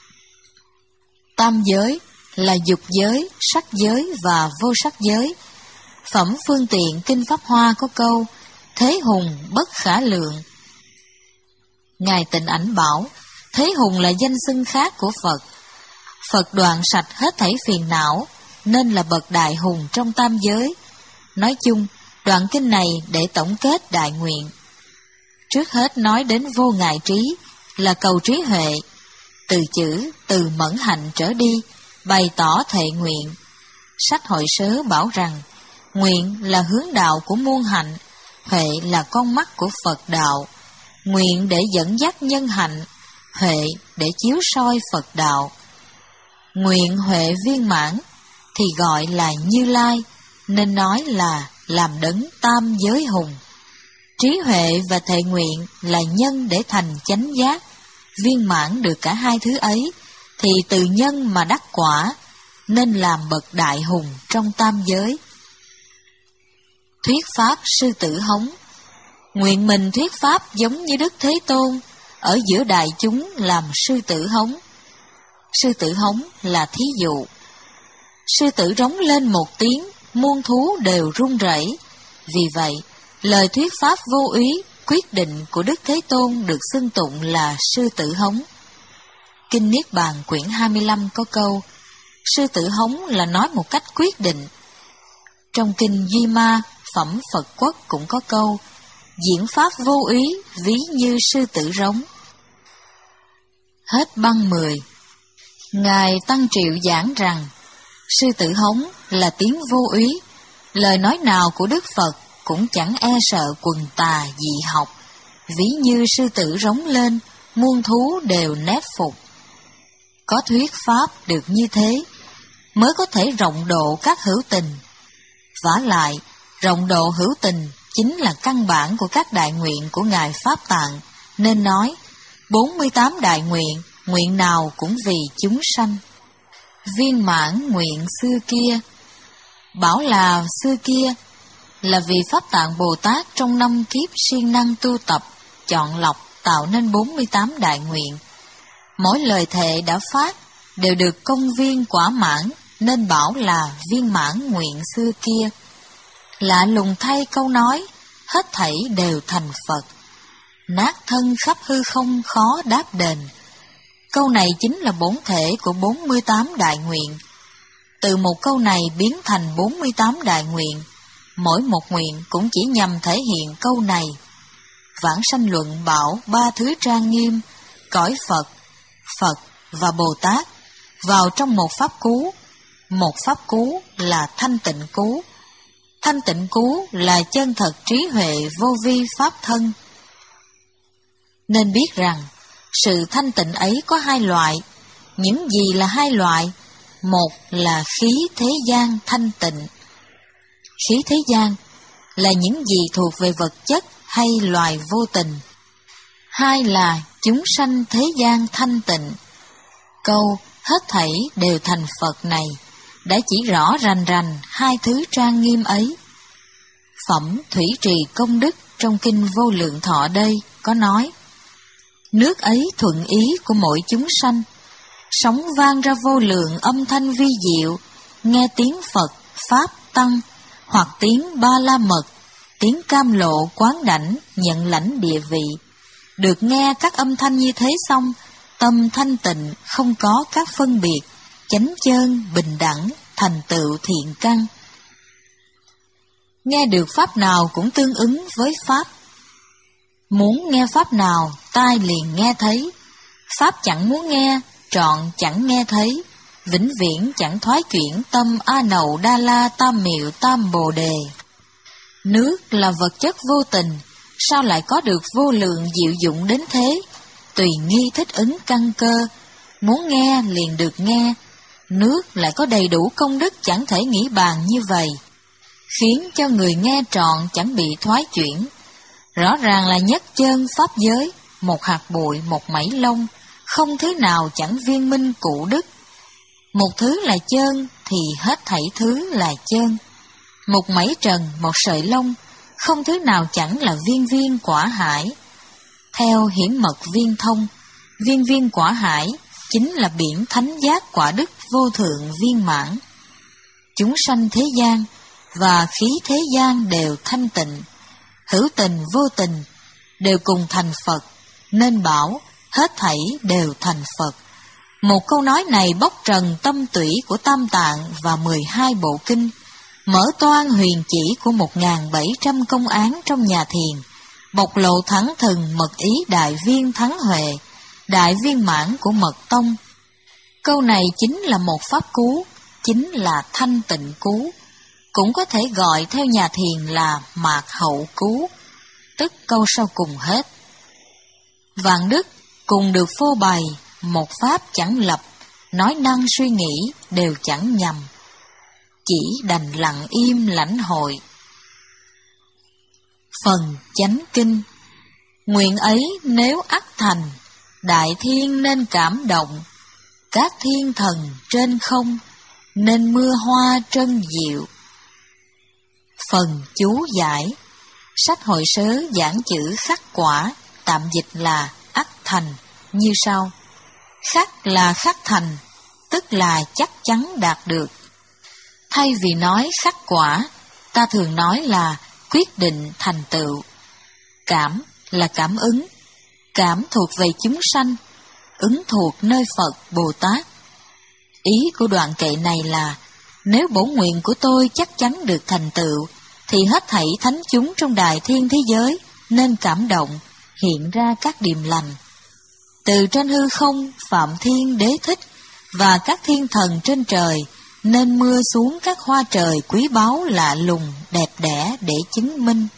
Tam giới là dục giới, sắc giới và vô sắc giới. Phẩm Phương Tiện Kinh Pháp Hoa có câu thế hùng bất khả lượng. Ngài Tịnh Ảnh bảo thế hùng là danh xưng khác của Phật. Phật đoạn sạch hết thảy phiền não, nên là bậc đại hùng trong tam giới. Nói chung, đoạn kinh này để tổng kết đại nguyện. Trước hết nói đến vô ngại trí, là cầu trí huệ. Từ chữ từ mẫn hạnh trở đi, bày tỏ thệ nguyện. Sách Hội Sớ bảo rằng, nguyện là hướng đạo của muôn hạnh, huệ là con mắt của Phật đạo. Nguyện để dẫn dắt nhân hạnh, huệ để chiếu soi Phật đạo. Nguyện huệ viên mãn thì gọi là Như Lai, nên nói là làm đấng tam giới hùng. Trí huệ và thệ nguyện là nhân để thành chánh giác. Viên mãn được cả hai thứ ấy, thì từ nhân mà đắc quả, nên làm bậc đại hùng trong tam giới. Thuyết pháp sư tử hống. Nguyện mình thuyết pháp giống như Đức Thế Tôn, ở giữa đại chúng làm sư tử hống. Sư tử hống là thí dụ. Sư tử rống lên một tiếng, muôn thú đều run rẩy. Vì vậy, lời thuyết pháp vô úy, quyết định của Đức Thế Tôn được xưng tụng là sư tử hống. Kinh Niết Bàn quyển hai mươi lăm có câu, sư tử hống là nói một cách quyết định. Trong kinh Duy Ma, phẩm Phật Quốc cũng có câu, diễn pháp vô úy, ví như sư tử rống. Hết băng mười. Ngài Tăng Triệu giảng rằng, sư tử hống là tiếng vô úy, lời nói nào của Đức Phật cũng chẳng e sợ quần tà dị học, ví như sư tử rống lên, muôn thú đều nép phục. Có thuyết pháp được như thế, mới có thể rộng độ các hữu tình. Vả lại, rộng độ hữu tình chính là căn bản của các đại nguyện của Ngài Pháp Tạng, nên nói, bốn mươi tám đại nguyện, nguyện nào cũng vì chúng sanh. Viên mãn nguyện xưa kia. Bảo là xưa kia, là vì Pháp Tạng Bồ Tát trong năm kiếp siêng năng tu tập, chọn lọc tạo nên bốn mươi tám đại nguyện. Mỗi lời thệ đã phát đều được công viên quả mãn, nên bảo là viên mãn nguyện xưa kia. Lạ lùng thay câu nói, hết thảy đều thành Phật. Nát thân khắp hư không khó đáp đền. Câu này chính là bổn thể của bốn mươi tám đại nguyện. Từ một câu này biến thành bốn mươi tám đại nguyện, mỗi một nguyện cũng chỉ nhằm thể hiện câu này. Vãng Sanh Luận bảo ba thứ trang nghiêm, cõi Phật, Phật và Bồ Tát vào trong một pháp cú. Một pháp cú là thanh tịnh cú. Thanh tịnh cú là chân thật trí huệ vô vi pháp thân. Nên biết rằng, sự thanh tịnh ấy có hai loại. Những gì là hai loại? Một là khí thế gian thanh tịnh. Khí thế gian là những gì thuộc về vật chất hay loài vô tình. Hai là chúng sanh thế gian thanh tịnh. Câu hết thảy đều thành Phật này đã chỉ rõ rành rành hai thứ trang nghiêm ấy. Phẩm Thủy Trì Công Đức trong kinh Vô Lượng Thọ đây có nói, nước ấy thuận ý của mỗi chúng sanh, sóng vang ra vô lượng âm thanh vi diệu, nghe tiếng Phật, Pháp, Tăng, hoặc tiếng Ba La Mật, tiếng Cam Lộ, Quán Đảnh, nhận lãnh địa vị. Được nghe các âm thanh như thế xong, tâm thanh tịnh, không có các phân biệt, chánh chơn, bình đẳng, thành tựu thiện căn. Nghe được pháp nào cũng tương ứng với pháp. Muốn nghe pháp nào, tai liền nghe thấy. Pháp chẳng muốn nghe, trọn chẳng nghe thấy. Vĩnh viễn chẳng thoái chuyển tâm A Nậu Đa La Tam Miệu Tam Bồ Đề. Nước là vật chất vô tình, sao lại có được vô lượng diệu dụng đến thế? Tùy nghi thích ứng căn cơ, muốn nghe liền được nghe. Nước lại có đầy đủ công đức chẳng thể nghĩ bàn như vậy, khiến cho người nghe trọn chẳng bị thoái chuyển. Rõ ràng là nhất chân pháp giới, một hạt bụi, một mảy lông, không thứ nào chẳng viên minh cụ đức. Một thứ là chơn thì hết thảy thứ là chơn. Một mảy trần, một sợi lông, không thứ nào chẳng là viên viên quả hải. Theo hiển mật viên thông, viên viên quả hải chính là biển thánh giác quả đức vô thượng viên mãn. Chúng sanh thế gian và khí thế gian đều thanh tịnh, hữu tình vô tình đều cùng thành Phật, nên bảo hết thảy đều thành Phật. Một câu nói này bóc trần tâm tủy của Tam Tạng và mười hai bộ kinh, mở toan huyền chỉ của một nghìn bảy trăm công án trong nhà thiền, bộc lộ thẳng thừng mật ý đại viên thắng huệ, đại viên mãn của mật tông. Câu này chính là một pháp cú, chính là thanh tịnh cú, cũng có thể gọi theo nhà thiền là mạt hậu cú, tức câu sau cùng hết. Vạn đức cùng được phô bày, một pháp chẳng lập, nói năng suy nghĩ đều chẳng nhầm, chỉ đành lặng im lãnh hội. Phần chánh kinh. Nguyện ấy nếu ắt thành, đại thiên nên cảm động, các thiên thần trên không nên mưa hoa trân diệu. Phần chú giải. Sách hội sớ giảng chữ khắc quả, tạm dịch là ắt thành, như sau. Khắc là khắc thành, tức là chắc chắn đạt được. Thay vì nói khắc quả, ta thường nói là quyết định thành tựu. Cảm là cảm ứng, cảm thuộc về chúng sanh, ứng thuộc nơi Phật Bồ Tát. Ý của đoạn kệ này là, nếu bổn nguyện của tôi chắc chắn được thành tựu, thì hết thảy thánh chúng trong đại thiên thế giới nên cảm động, hiện ra các điềm lành. Từ trên hư không, Phạm Thiên Đế Thích và các thiên thần trên trời nên mưa xuống các hoa trời quý báu lạ lùng, đẹp đẽ để chứng minh.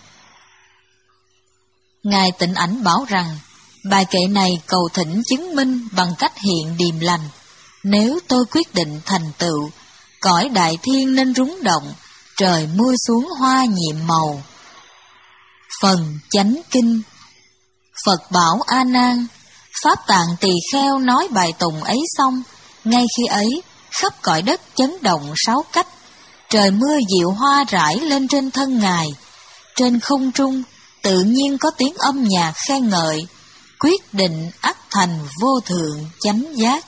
Ngài Tịnh Ảnh bảo rằng, bài kệ này cầu thỉnh chứng minh bằng cách hiện điềm lành. Nếu tôi quyết định thành tựu, cõi đại thiên nên rúng động, trời mưa xuống hoa nhiệm màu. Phần chánh kinh. Phật bảo A Nan, Pháp Tạng Tỳ Kheo nói bài tùng ấy xong, ngay khi ấy khắp cõi đất chấn động sáu cách, trời mưa diệu hoa rải lên trên thân Ngài. Trên không trung tự nhiên có tiếng âm nhạc khen ngợi, quyết định ắt thành vô thượng chánh giác.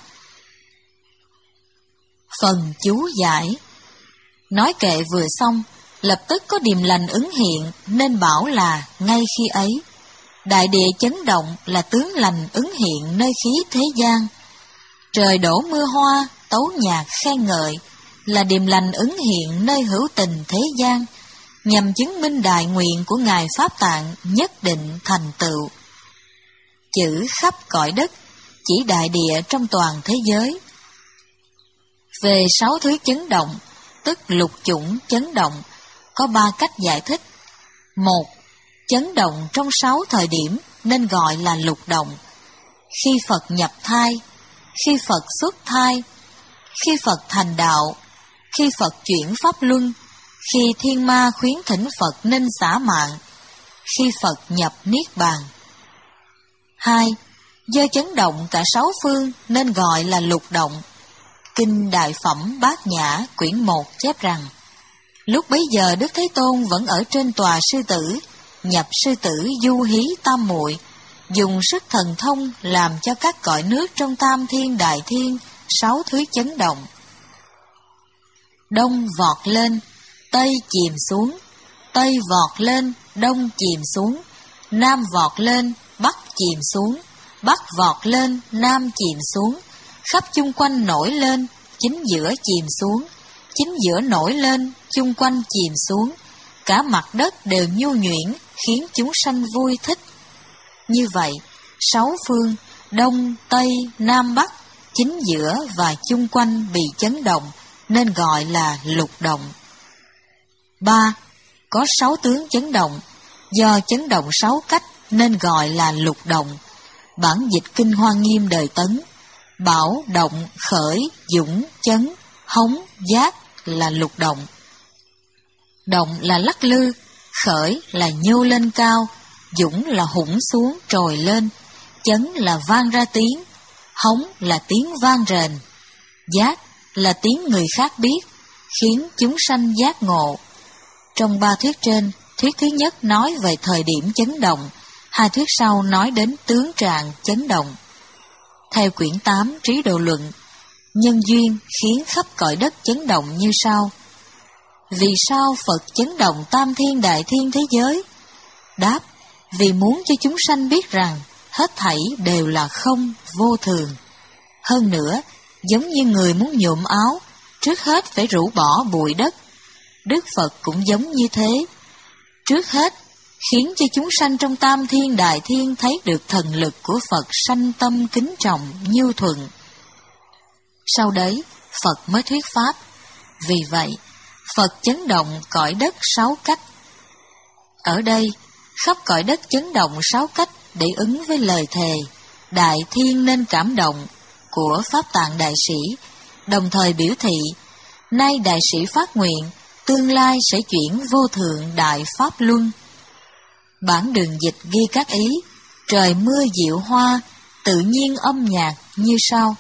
Phần chú giải. Nói kệ vừa xong, lập tức có điềm lành ứng hiện, nên bảo là ngay khi ấy. Đại địa chấn động là tướng lành ứng hiện nơi khí thế gian. Trời đổ mưa hoa, tấu nhạc khen ngợi là điềm lành ứng hiện nơi hữu tình thế gian, nhằm chứng minh đại nguyện của Ngài Pháp Tạng nhất định thành tựu. Chữ khắp cõi đất chỉ đại địa trong toàn thế giới. Về sáu thứ chấn động, tức lục chủng chấn động, có ba cách giải thích. Một, chấn động trong sáu thời điểm nên gọi là lục động. Khi Phật nhập thai, khi Phật xuất thai, khi Phật thành đạo, khi Phật chuyển pháp luân, khi thiên ma khuyến thỉnh Phật nên xả mạng, khi Phật nhập niết bàn. Hai, do chấn động cả sáu phương nên gọi là lục động. Kinh Đại Phẩm Bát Nhã quyển một chép rằng, lúc bấy giờ Đức Thế Tôn vẫn ở trên tòa sư tử, nhập sư tử du hí tam muội, dùng sức thần thông làm cho các cõi nước trong tam thiên đại thiên sáu thứ chấn động. đông vọt lên, tây chìm xuống, tây vọt lên, đông chìm xuống, nam vọt lên, bắc chìm xuống, bắc vọt lên, nam chìm xuống, khắp chung quanh nổi lên, chính giữa chìm xuống, chính giữa nổi lên, chung quanh chìm xuống, cả mặt đất đều nhu nhuyễn, khiến chúng sanh vui thích. Như vậy, sáu phương, đông, tây, nam, bắc, chính giữa và chung quanh bị chấn động, nên gọi là lục động. Ba. Có sáu tướng chấn động, do chấn động sáu cách nên gọi là lục động. Bản dịch Kinh Hoa Nghiêm đời Tấn, bảo động, khởi, dũng, chấn, hống, giác là lục động. Động là lắc lư, khởi là nhô lên cao, dũng là hủng xuống trồi lên, chấn là vang ra tiếng, hống là tiếng vang rền, giác là tiếng người khác biết, khiến chúng sanh giác ngộ. Trong ba thuyết trên, thuyết thứ nhất nói về thời điểm chấn động, hai thuyết sau nói đến tướng trạng chấn động. Theo quyển tám Trí Độ Luận, nhân duyên khiến khắp cõi đất chấn động như sau. Vì sao Phật chấn động tam thiên đại thiên thế giới? Đáp, vì muốn cho chúng sanh biết rằng hết thảy đều là không, vô thường. Hơn nữa, giống như người muốn nhuộm áo, trước hết phải rũ bỏ bụi đất. Đức Phật cũng giống như thế. Trước hết, khiến cho chúng sanh trong tam thiên đại thiên thấy được thần lực của Phật sanh tâm kính trọng, nhu thuận. Sau đấy, Phật mới thuyết pháp. Vì vậy, Phật chấn động cõi đất sáu cách. Ở đây, khắp cõi đất chấn động sáu cách để ứng với lời thề đại thiên nên cảm động của Pháp Tạng Đại Sĩ, đồng thời biểu thị, nay Đại Sĩ phát nguyện, tương lai sẽ chuyển vô thượng đại Pháp Luân. Bản đường dịch ghi các ý, trời mưa diệu hoa, tự nhiên âm nhạc như sau.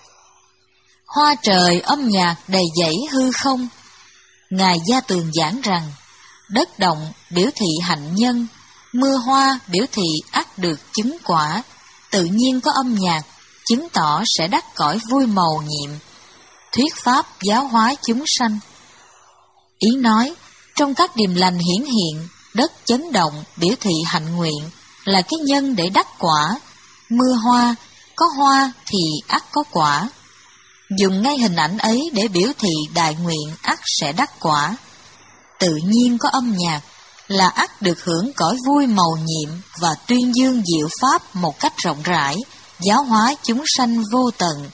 Hoa trời âm nhạc đầy dãy hư không. Ngài Gia Tường giảng rằng, đất động biểu thị hạnh nhân, mưa hoa biểu thị ắt được chứng quả, tự nhiên có âm nhạc, chứng tỏ sẽ đắc cõi vui màu nhiệm, thuyết pháp giáo hóa chúng sanh. Ý nói, trong các điềm lành hiển hiện, đất chấn động biểu thị hạnh nguyện, là cái nhân để đắc quả. Mưa hoa, có hoa thì ắt có quả. Dùng ngay hình ảnh ấy để biểu thị đại nguyện ắt sẽ đắc quả. Tự nhiên có âm nhạc, là ắt được hưởng cõi vui màu nhiệm và tuyên dương diệu pháp một cách rộng rãi, giáo hóa chúng sanh vô tận.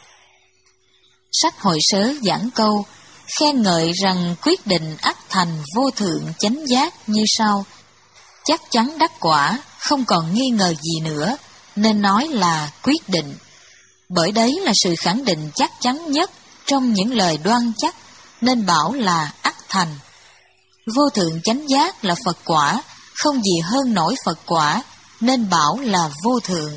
Sách Hội Sớ giảng câu, khen ngợi rằng quyết định ắt thành vô thượng chánh giác như sau. Chắc chắn đắc quả, không còn nghi ngờ gì nữa, nên nói là quyết định. Bởi đấy là sự khẳng định chắc chắn nhất trong những lời đoan chắc, nên bảo là ắt thành. Vô thượng chánh giác là Phật quả, không gì hơn nổi Phật quả, nên bảo là vô thượng.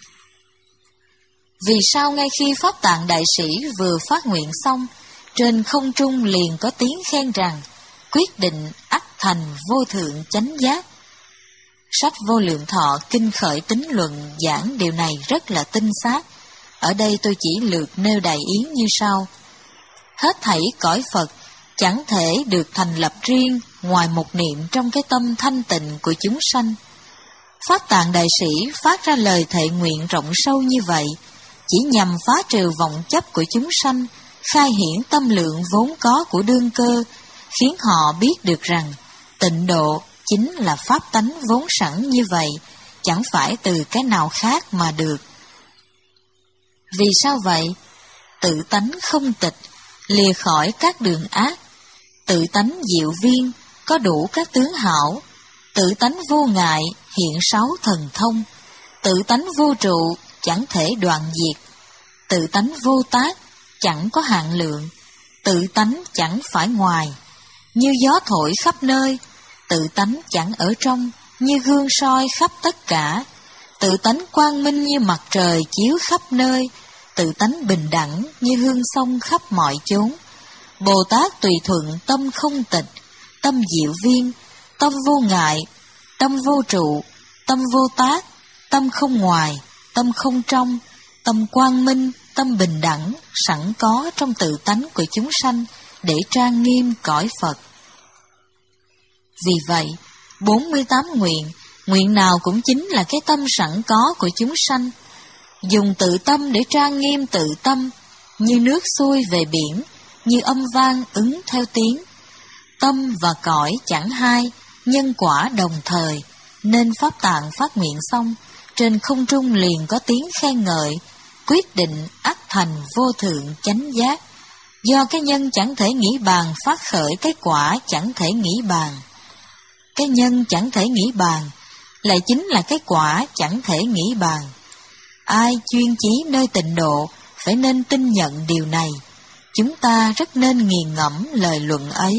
Vì sao ngay khi Pháp Tạng Đại Sĩ vừa phát nguyện xong, trên không trung liền có tiếng khen rằng, quyết định ắt thành vô thượng chánh giác? Sách Vô Lượng Thọ Kinh Khởi Tín Luận giảng điều này rất là tinh xác. Ở đây tôi chỉ lược nêu đại ý như sau. Hết thảy cõi Phật chẳng thể được thành lập riêng ngoài một niệm trong cái tâm thanh tịnh của chúng sanh. Pháp Tạng Đại Sĩ phát ra lời thệ nguyện rộng sâu như vậy, chỉ nhằm phá trừ vọng chấp của chúng sanh, khai hiển tâm lượng vốn có của đương cơ, khiến họ biết được rằng tịnh độ chính là pháp tánh vốn sẵn như vậy, chẳng phải từ cái nào khác mà được. Vì sao vậy? Tự tánh không tịch, lìa khỏi các đường ác. Tự tánh diệu viên, có đủ các tướng hảo. Tự tánh vô ngại, hiện sáu thần thông. Tự tánh vô trụ, chẳng thể đoạn diệt. Tự tánh vô tác, chẳng có hạn lượng. Tự tánh chẳng phải ngoài, như gió thổi khắp nơi. Tự tánh chẳng ở trong, như gương soi khắp tất cả. Tự tánh quang minh như mặt trời chiếu khắp nơi. Tự tánh bình đẳng như hương sông khắp mọi chốn. Bồ Tát tùy thuận tâm không tịch, tâm diệu viên, tâm vô ngại, tâm vô trụ, tâm vô tác, tâm không ngoài, tâm không trong, tâm quang minh, tâm bình đẳng, sẵn có trong tự tánh của chúng sanh, để trang nghiêm cõi Phật. Vì vậy, bốn mươi tám nguyện, nguyện nào cũng chính là cái tâm sẵn có của chúng sanh. Dùng tự tâm để trang nghiêm tự tâm, như nước xuôi về biển, như âm vang ứng theo tiếng. Tâm và cõi chẳng hai, nhân quả đồng thời, nên Pháp Tạng phát nguyện xong, trên không trung liền có tiếng khen ngợi, quyết định ắt thành vô thượng chánh giác. Do cái nhân chẳng thể nghĩ bàn phát khởi cái quả chẳng thể nghĩ bàn. Cái nhân chẳng thể nghĩ bàn, lại chính là cái quả chẳng thể nghĩ bàn. Ai chuyên chí nơi tịnh độ, phải nên tin nhận điều này. Chúng ta rất nên nghiền ngẫm lời luận ấy.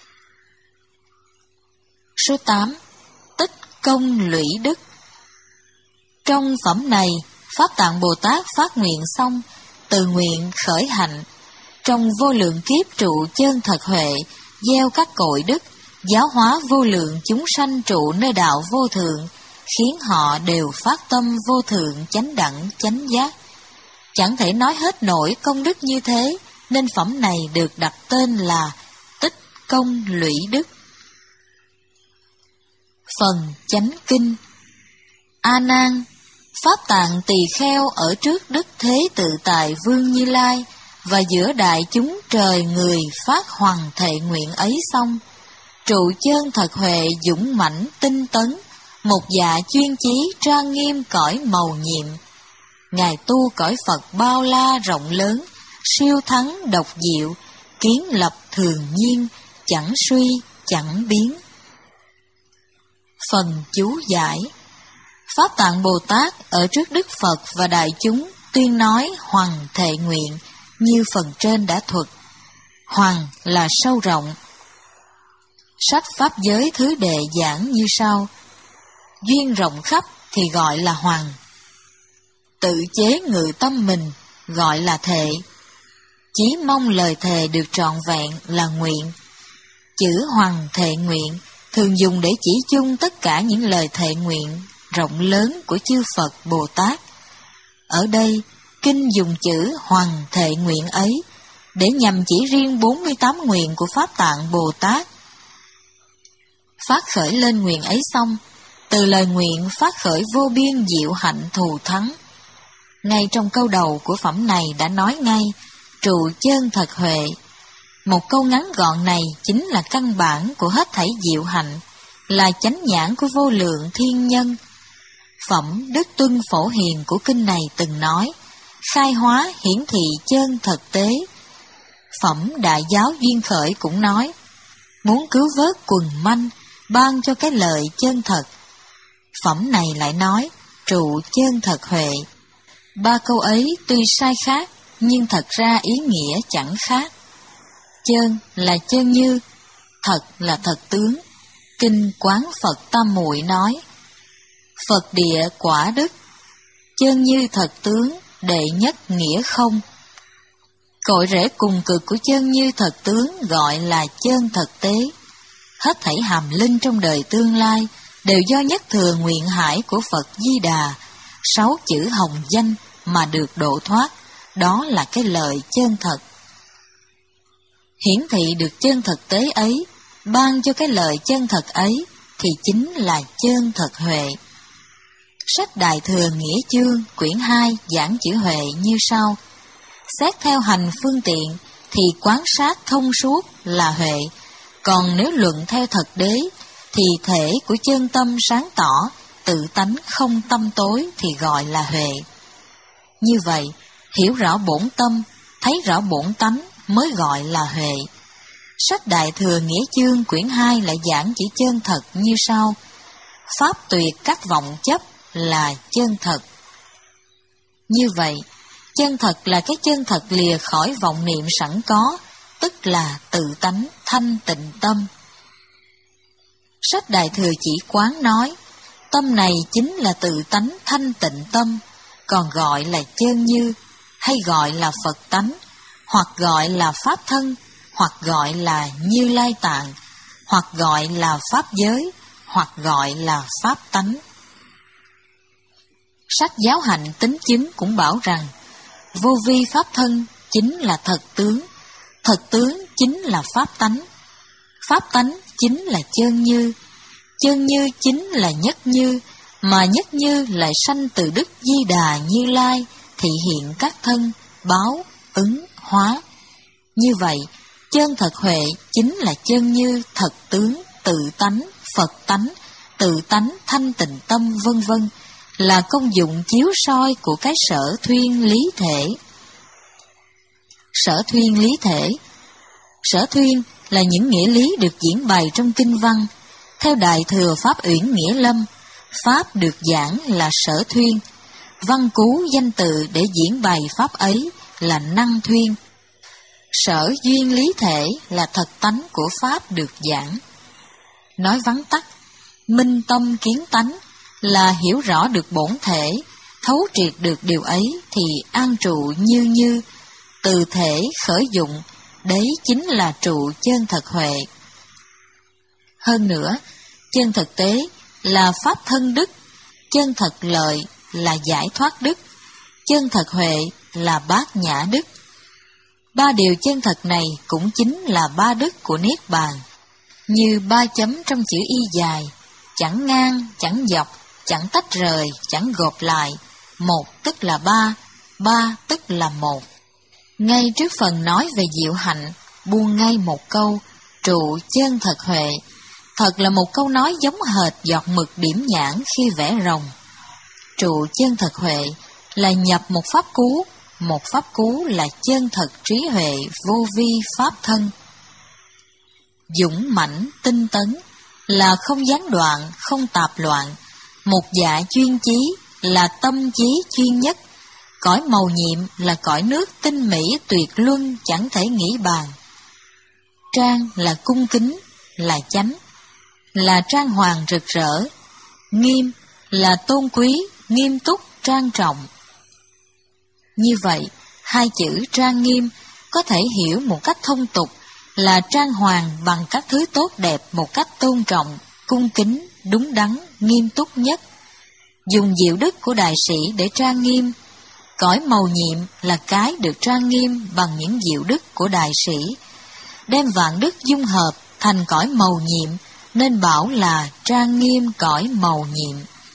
Số tám. Tích công lũy đức. Trong phẩm này, Pháp Tạng Bồ Tát phát nguyện xong, từ nguyện khởi hạnh, trong vô lượng kiếp trụ chân thật huệ, gieo các cội đức, giáo hóa vô lượng chúng sanh trụ nơi đạo vô thượng, khiến họ đều phát tâm vô thượng chánh đẳng chánh giác. Chẳng thể nói hết nổi công đức như thế, nên phẩm này được đặt tên là Tích Công Lũy Đức. Phần Chánh Kinh. A Nan, Pháp Tạng Tỳ Kheo ở trước Đức Thế Tự Tại Vương Như Lai và giữa đại chúng trời người phát hoằng thệ nguyện ấy xong, trụ chân thật huệ dũng mãnh tinh tấn, một dạ chuyên chí trang nghiêm cõi mầu nhiệm. Ngài tu cõi Phật bao la rộng lớn, siêu thắng độc diệu, kiến lập thường nhiên, chẳng suy chẳng biến. Phần chú giải. Pháp Tạng Bồ Tát ở trước Đức Phật và đại chúng tuyên nói hoằng thệ nguyện như phần trên đã thuật. Hoằng là sâu rộng. Sách Pháp Giới thứ đệ giảng như sau: duyên rộng khắp thì gọi là hoằng, tự chế ngự tâm mình gọi là thệ, chí mong lời thề được trọn vẹn là nguyện. Chữ hoằng thệ nguyện thường dùng để chỉ chung tất cả những lời thệ nguyện rộng lớn của chư Phật Bồ Tát. Ở đây, Kinh dùng chữ hoằng thệ nguyện ấy để nhằm chỉ riêng bốn mươi tám nguyện của Pháp Tạng Bồ Tát. Phát khởi lên nguyện ấy xong, từ lời nguyện phát khởi vô biên diệu hạnh thù thắng. Ngay trong câu đầu của phẩm này đã nói ngay trụ chân thật huệ. Một câu ngắn gọn này chính là căn bản của hết thảy diệu hạnh, là chánh nhãn của vô lượng thiên nhân. Phẩm Đức Tuân Phổ Hiền của kinh này từng nói, khai hóa hiển thị chân thực tế. Phẩm Đại Giáo Duyên Khởi cũng nói, muốn cứu vớt quần manh, ban cho cái lời chân thật. Phẩm này lại nói, trụ chân thật huệ. Ba câu ấy tuy sai khác, nhưng thật ra ý nghĩa chẳng khác. Chân là chân như, thật là thật tướng. Kinh Quán Phật Tam Muội nói, Phật địa quả đức, chân như thật tướng, đệ nhất nghĩa không. Cội rễ cùng cực của chân như thật tướng gọi là chân thực tế. Hết thảy hàm linh trong đời tương lai đều do nhất thừa nguyện hải của Phật Di Đà, sáu chữ hồng danh mà được độ thoát, đó là cái lời chân thật. Hiển thị được chân thực tế ấy, ban cho cái lời chân thật ấy, thì chính là chân thật huệ. Sách Đại Thừa Nghĩa Chương quyển hai giảng chữ huệ như sau: xét theo hành phương tiện thì quán sát thông suốt là huệ, còn nếu luận theo thật đế thì thể của chân tâm sáng tỏ, tự tánh không tâm tối thì gọi là huệ. Như vậy, hiểu rõ bổn tâm, thấy rõ bổn tánh mới gọi là huệ. Sách Đại Thừa Nghĩa Chương quyển hai lại giảng chỉ chân thật như sau: pháp tuyệt các vọng chấp là chân thật. Như vậy, chân thật là cái chân thật lìa khỏi vọng niệm sẵn có, tức là tự tánh thanh tịnh tâm. Sách Đại Thừa Chỉ Quán nói, tâm này chính là tự tánh thanh tịnh tâm, còn gọi là chân như, hay gọi là Phật tánh, hoặc gọi là Pháp thân, hoặc gọi là Như Lai Tạng, hoặc gọi là Pháp giới, hoặc gọi là Pháp tánh. Sách Giáo Hạnh Tính Chứng cũng bảo rằng, vô vi Pháp thân chính là thật tướng, thật tướng chính là pháp tánh, pháp tánh chính là chân như, chân như chính là nhất như, mà nhất như lại sanh từ Đức Di Đà Như Lai, thị hiện các thân, báo, ứng, hóa. Như vậy, chân thật huệ chính là chân như, thật tướng, tự tánh, Phật tánh, tự tánh, thanh tịnh tâm, vân vân, là công dụng chiếu soi của cái sở thuyên lý thể. Sở thuyên lý thể. Sở thuyên là những nghĩa lý được diễn bày trong kinh văn. Theo Đại Thừa Pháp Uyển Nghĩa Lâm, pháp được giảng là sở thuyên, văn cú danh từ để diễn bày pháp ấy là năng thuyên. Sở duyên lý thể là thật tánh của pháp được giảng. Nói vắn tắt, minh tâm kiến tánh là hiểu rõ được bổn thể, thấu triệt được điều ấy thì an trụ như như, từ thể khởi dụng, đấy chính là trụ chân thật huệ. Hơn nữa, chân thực tế là pháp thân đức, chân thật lợi là giải thoát đức, chân thật huệ là bát nhã đức. Ba điều chân thật này cũng chính là ba đức của Niết Bàn, như ba chấm trong chữ Y dài, chẳng ngang, chẳng dọc, chẳng tách rời, chẳng gộp lại, một tức là ba, ba tức là một. Ngay trước phần nói về diệu hạnh, buông ngay một câu, trụ chân thật huệ, thật là một câu nói giống hệt giọt mực điểm nhãn khi vẽ rồng. Trụ chân thật huệ là nhập một pháp cú, một pháp cú là chân thật trí huệ vô vi pháp thân. Dũng mãnh tinh tấn là không gián đoạn, không tạp loạn, một dạ chuyên chí là tâm chí chuyên nhất, cõi màu nhiệm là cõi nước tinh mỹ tuyệt luân chẳng thể nghĩ bàn. Trang là cung kính, là chánh, là trang hoàng rực rỡ, nghiêm là tôn quý, nghiêm túc, trang trọng. Như vậy, hai chữ trang nghiêm có thể hiểu một cách thông tục là trang hoàng bằng các thứ tốt đẹp một cách tôn trọng, cung kính, đúng đắn, nghiêm túc nhất. Dùng diệu đức của đại sĩ để trang nghiêm, cõi màu nhiệm là cái được trang nghiêm bằng những diệu đức của đại sĩ, đem vạn đức dung hợp thành cõi màu nhiệm, nên bảo là trang nghiêm cõi màu nhiệm.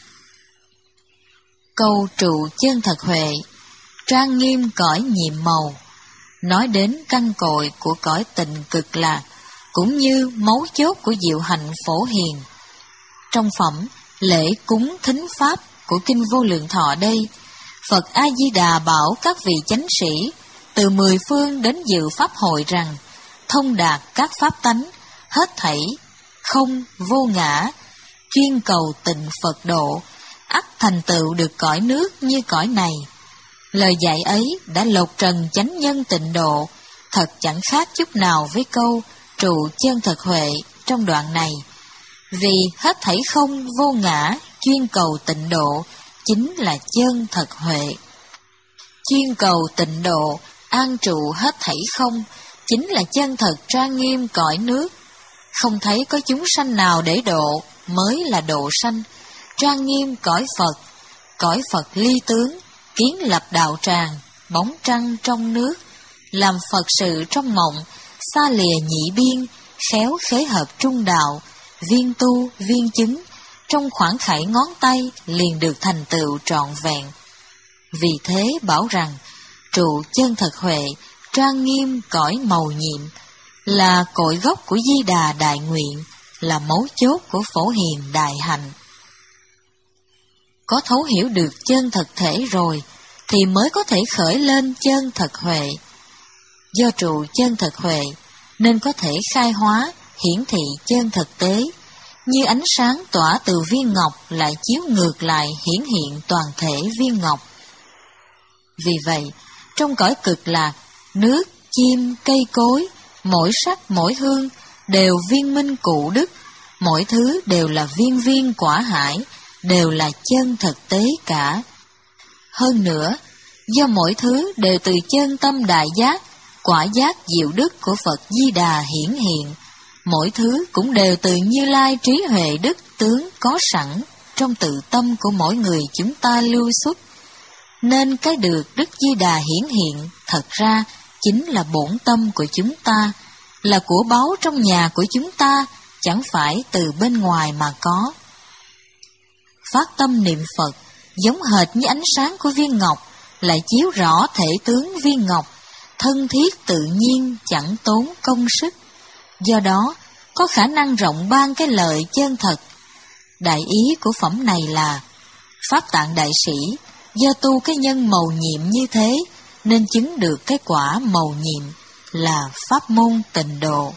Câu trụ chân thật huệ, trang nghiêm cõi nhiệm màu, nói đến căn cội của cõi tịnh cực lạc, cũng như mấu chốt của diệu hạnh phổ hiền. Trong phẩm lễ cúng thính pháp của Kinh Vô Lượng Thọ đây, Phật A-di-đà bảo các vị chánh sĩ từ mười phương đến dự pháp hội rằng, thông đạt các pháp tánh, hết thảy, không, vô ngã, chuyên cầu tịnh Phật độ, ắt thành tựu được cõi nước như cõi này. Lời dạy ấy đã lột trần chánh nhân tịnh độ, thật chẳng khác chút nào với câu trụ chân thật huệ trong đoạn này. Vì hết thảy không vô ngã, chuyên cầu tịnh độ, chính là chân thật huệ. Chuyên cầu tịnh độ, an trụ hết thảy không, chính là chân thật trang nghiêm cõi nước. Không thấy có chúng sanh nào để độ, mới là độ sanh. Trang nghiêm cõi Phật, cõi Phật ly tướng, kiến lập đạo tràng, bóng trăng trong nước, làm Phật sự trong mộng, xa lìa nhị biên, khéo khế hợp trung đạo, viên tu, viên chứng, trong khoảng khải ngón tay liền được thành tựu trọn vẹn. Vì thế bảo rằng, trụ chân thật huệ, trang nghiêm cõi màu nhiệm, là cội gốc của Di Đà đại nguyện, là mấu chốt của Phổ Hiền đại hạnh. Có thấu hiểu được chân thật thể rồi, thì mới có thể khởi lên chân thật huệ. Do trụ chân thật huệ, nên có thể khai hóa, hiển thị chân thực tế, như ánh sáng tỏa từ viên ngọc lại chiếu ngược lại hiển hiện toàn thể viên ngọc. Vì vậy, trong cõi cực lạc, nước, chim, cây cối, mỗi sắc mỗi hương đều viên minh cụ đức, mỗi thứ đều là viên viên quả hải, đều là chân thực tế cả. Hơn nữa, do mỗi thứ đều từ chân tâm đại giác, quả giác diệu đức của Phật Di Đà hiển hiện, mỗi thứ cũng đều từ Như Lai trí huệ đức tướng có sẵn trong tự tâm của mỗi người chúng ta lưu xuất. Nên cái được Đức Di Đà hiển hiện thật ra chính là bổn tâm của chúng ta, là của báu trong nhà của chúng ta, chẳng phải từ bên ngoài mà có. Phát tâm niệm Phật giống hệt như ánh sáng của viên ngọc, lại chiếu rõ thể tướng viên ngọc, thân thiết tự nhiên, chẳng tốn công sức. Do đó, có khả năng rộng ban cái lợi chân thật. Đại ý của phẩm này là, Pháp Tạng Đại Sĩ do tu cái nhân mầu nhiệm như thế, nên chứng được cái quả mầu nhiệm là pháp môn tịnh độ.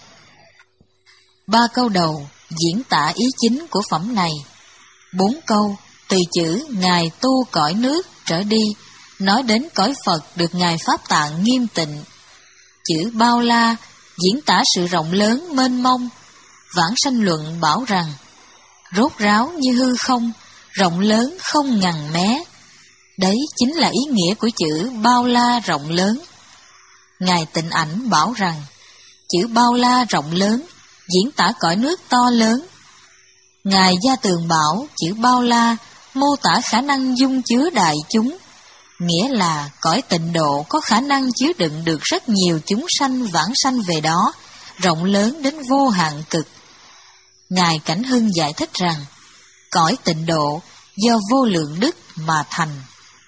Ba câu đầu diễn tả ý chính của phẩm này. Bốn câu từ chữ Ngài tu cõi nước trở đi, nói đến cõi Phật được Ngài Pháp Tạng nghiêm tịnh. Chữ bao la diễn tả sự rộng lớn mênh mông. Vãng Sanh Luận bảo rằng, rốt ráo như hư không, rộng lớn không ngần mé. Đấy chính là ý nghĩa của chữ bao la rộng lớn. Ngài Tịnh Ảnh bảo rằng, chữ bao la rộng lớn diễn tả cõi nước to lớn. Ngài Gia Tường bảo chữ bao la mô tả khả năng dung chứa đại chúng, nghĩa là cõi tịnh độ có khả năng chứa đựng được rất nhiều chúng sanh vãng sanh về đó, rộng lớn đến vô hạn cực. Ngài Cảnh Hưng giải thích rằng, cõi tịnh độ do vô lượng đức mà thành.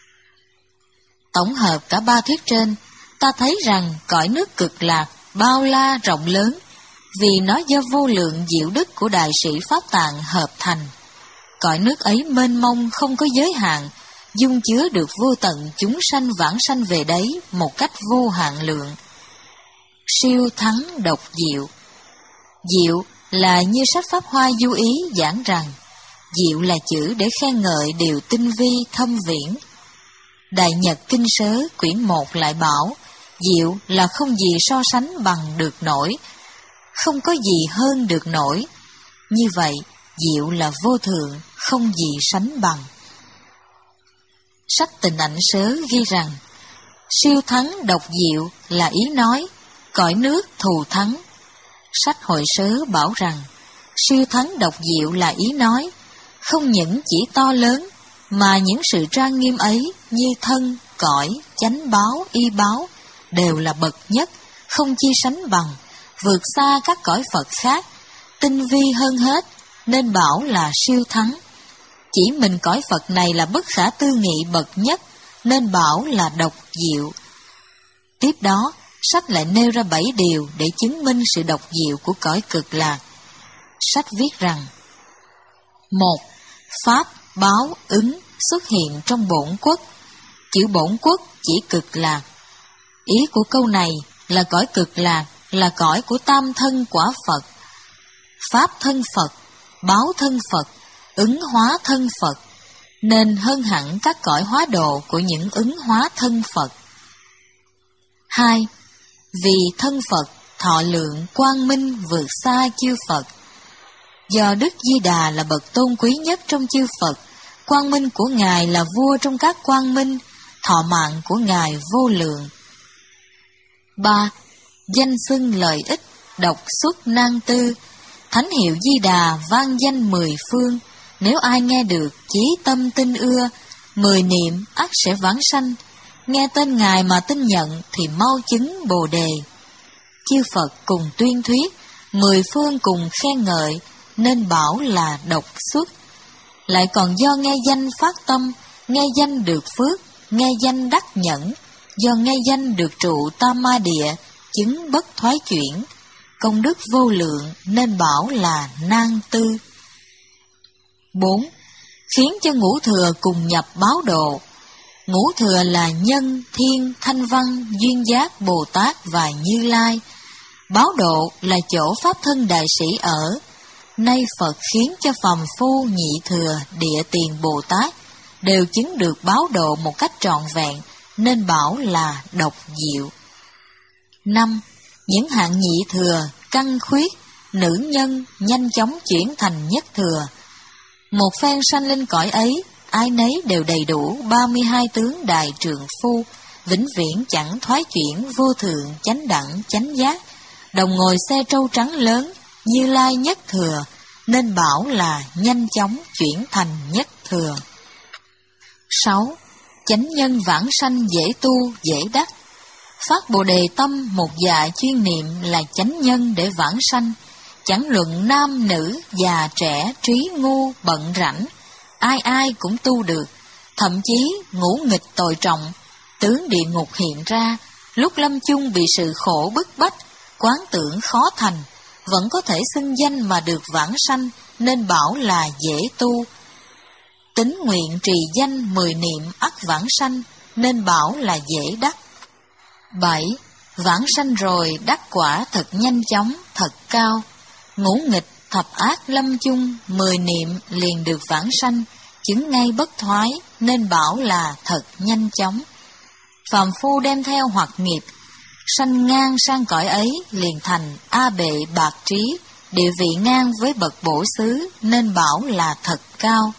Tổng hợp cả ba thuyết trên, ta thấy rằng cõi nước cực lạc bao la rộng lớn, vì nó do vô lượng diệu đức của đại sĩ Pháp Tạng hợp thành. Cõi nước ấy mênh mông không có giới hạn, dung chứa được vô tận chúng sanh vãng sanh về đấy một cách vô hạn lượng. Siêu thắng độc diệu. Diệu là như sách Pháp Hoa Du Ý giảng rằng, diệu là chữ để khen ngợi điều tinh vi thâm viễn. Đại Nhật Kinh Sớ quyển một lại bảo, diệu là không gì so sánh bằng được nổi, không có gì hơn được nổi. Như vậy, diệu là vô thượng, không gì sánh bằng. Sách Tịnh Ảnh Sớ ghi rằng, siêu thắng độc diệu là ý nói, cõi nước thù thắng. Sách Hội Sớ bảo rằng, siêu thắng độc diệu là ý nói, không những chỉ to lớn, mà những sự trang nghiêm ấy như thân, cõi, chánh báo, y báo, đều là bậc nhất, không chi sánh bằng, vượt xa các cõi Phật khác, tinh vi hơn hết, nên bảo là siêu thắng. Chỉ mình cõi Phật này là bất khả tư nghị bậc nhất, nên bảo là độc diệu. Tiếp đó, sách lại nêu ra bảy điều để chứng minh sự độc diệu của cõi cực lạc. Sách viết rằng, một. Pháp, báo, ứng xuất hiện trong bổn quốc. Chữ bổn quốc chỉ cực lạc. Ý của câu này là cõi cực lạc là cõi của tam thân quả Phật. Pháp thân Phật, báo thân Phật, ứng hóa thân Phật, nên hơn hẳn các cõi hóa độ của những ứng hóa thân Phật. Hai. Vì thân Phật thọ lượng quang minh vượt xa chư Phật. Do Đức Di Đà là bậc tôn quý nhất trong chư Phật, quang minh của Ngài là vua trong các quang minh, thọ mạng của Ngài vô lượng. Ba. Danh xưng lợi ích, độc xuất nan tư. Thánh hiệu Di Đà vang danh mười phương, nếu ai nghe được chí tâm tin ưa, mười niệm ắt sẽ vãng sanh. Nghe tên Ngài mà tin nhận thì mau chứng Bồ đề. Chư Phật cùng tuyên thuyết, mười phương cùng khen ngợi, nên bảo là độc xuất. Lại còn do nghe danh phát tâm, nghe danh được phước, nghe danh đắc nhẫn, do nghe danh được trụ tam ma địa, chứng bất thoái chuyển, công đức vô lượng, nên bảo là nan tư. Bốn. Khiến cho ngũ thừa cùng nhập báo độ. Ngũ thừa là Nhân, Thiên, Thanh Văn, Duyên Giác, Bồ Tát và Như Lai. Báo độ là chỗ Pháp thân đại sĩ ở. Nay Phật khiến cho phàm phu, nhị thừa, địa tiền Bồ Tát đều chứng được báo độ một cách trọn vẹn, nên bảo là độc diệu. Năm. Những hạng nhị thừa, căn khuyết, nữ nhân nhanh chóng chuyển thành nhất thừa. Một phen sanh lên cõi ấy, ai nấy đều đầy đủ ba mươi hai tướng đại trượng phu, vĩnh viễn chẳng thoái chuyển, vô thượng, chánh đẳng, chánh giác, đồng ngồi xe trâu trắng lớn, Như Lai nhất thừa, nên bảo là nhanh chóng chuyển thành nhất thừa. Sáu. Chánh nhân vãng sanh dễ tu, dễ đắc. phát Bồ Đề tâm một dạ chuyên niệm là chánh nhân để vãng sanh, chẳng luận nam nữ, già trẻ, trí ngu, bận rảnh, ai ai cũng tu được, thậm chí ngũ nghịch tội trọng, tướng địa ngục hiện ra, lúc lâm chung bị sự khổ bức bách, quán tưởng khó thành, vẫn có thể xưng danh mà được vãng sanh, nên bảo là dễ tu. Tín nguyện trì danh mười niệm ắt vãng sanh, nên bảo là dễ đắc. Bảy. Vãng sanh rồi đắc quả thật nhanh chóng, thật cao. Ngũ nghịch, thập ác lâm chung, mười niệm liền được vãng sanh, chứng ngay bất thoái, nên bảo là thật nhanh chóng. Phàm phu đem theo hoặc nghiệp, sanh ngang sang cõi ấy liền thành A Bệ bạc trí, địa vị ngang với bậc bổ xứ, nên bảo là thật cao.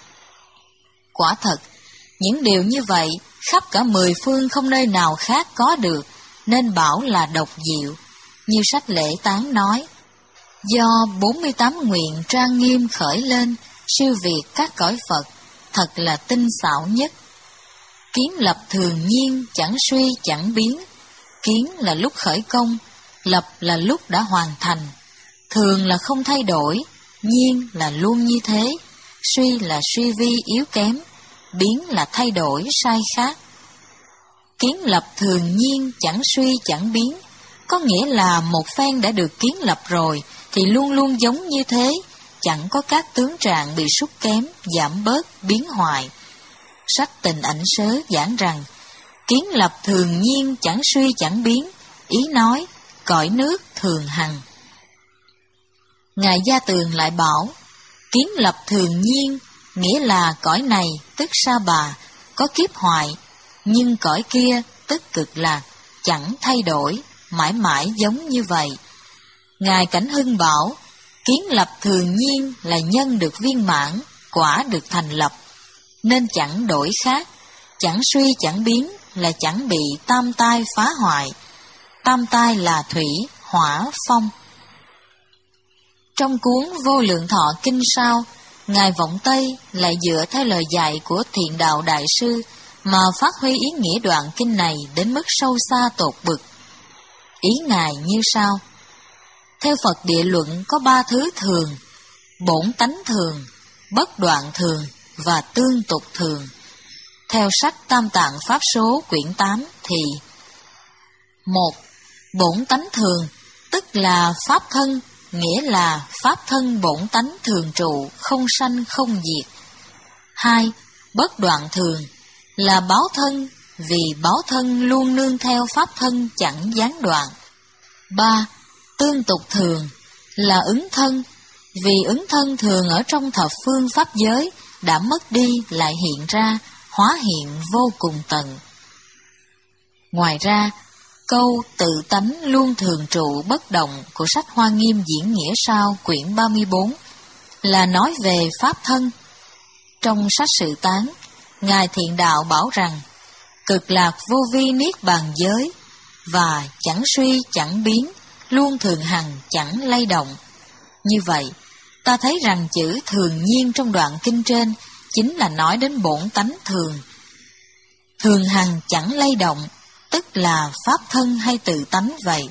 Quả thật, những điều như vậy khắp cả mười phương không nơi nào khác có được, nên bảo là độc diệu. Như sách Lễ Tán nói, do bốn mươi tám nguyện trang nghiêm khởi lên, siêu việt các cõi Phật, thật là tinh xảo nhất. Kiến lập thường nhiên, chẳng suy chẳng biến. Kiến là lúc khởi công, lập là lúc đã hoàn thành. Thường là không thay đổi, nhiên là luôn như thế, suy là suy vi yếu kém, biến là thay đổi sai khác. Kiến lập thường nhiên, chẳng suy chẳng biến, có nghĩa là một phen đã được kiến lập rồi thì luôn luôn giống như thế, chẳng có các tướng trạng bị sút kém, giảm bớt, biến hoại. Sách Tình Ảnh Sớ giảng rằng, kiến lập thường nhiên chẳng suy chẳng biến, ý nói cõi nước thường hằng. Ngài Gia Tường lại bảo, kiến lập thường nhiên nghĩa là cõi này tức Sa Bà có kiếp hoại, nhưng cõi kia tức Cực Lạc chẳng thay đổi, mãi mãi giống như vậy. Ngài Cảnh Hưng bảo, kiến lập thường nhiên là nhân được viên mãn, quả được thành lập, nên chẳng đổi khác, chẳng suy chẳng biến là chẳng bị tam tai phá hoại. Tam tai là thủy, hỏa, phong. Trong cuốn Vô Lượng Thọ Kinh Sao, Ngài Vọng Tây lại dựa theo lời dạy của Thiện Đạo Đại Sư mà phát huy ý nghĩa đoạn kinh này đến mức sâu xa tột bực. Ý Ngài như sau: theo Phật địa luận có ba thứ thường: bổn tánh thường, bất đoạn thường và tương tục thường. Theo sách Tam Tạng Pháp Số quyển tám thì: một. Bổn tánh thường, tức là pháp thân, nghĩa là pháp thân bổn tánh thường trụ, không sanh không diệt. Hai. Bất đoạn thường, là báo thân, vì báo thân luôn nương theo pháp thân chẳng gián đoạn. Ba. Tương tục thường, là ứng thân, vì ứng thân thường ở trong thập phương pháp giới đã mất đi lại hiện ra, hóa hiện vô cùng tận. Ngoài ra, câu tự tánh luôn thường trụ bất động của sách Hoa Nghiêm Diễn Nghĩa Sao quyển ba mươi bốn là nói về pháp thân. Trong sách Sự Tán, Ngài Thiện Đạo bảo rằng cực lạc vô vi niết bàn giới và chẳng suy chẳng biến, luôn thường hằng chẳng lay động. Như vậy, ta thấy rằng chữ thường nhiên trong đoạn kinh trên chính là nói đến bổn tánh thường. Thường hằng chẳng lay động, tức là pháp thân hay tự tánh vậy.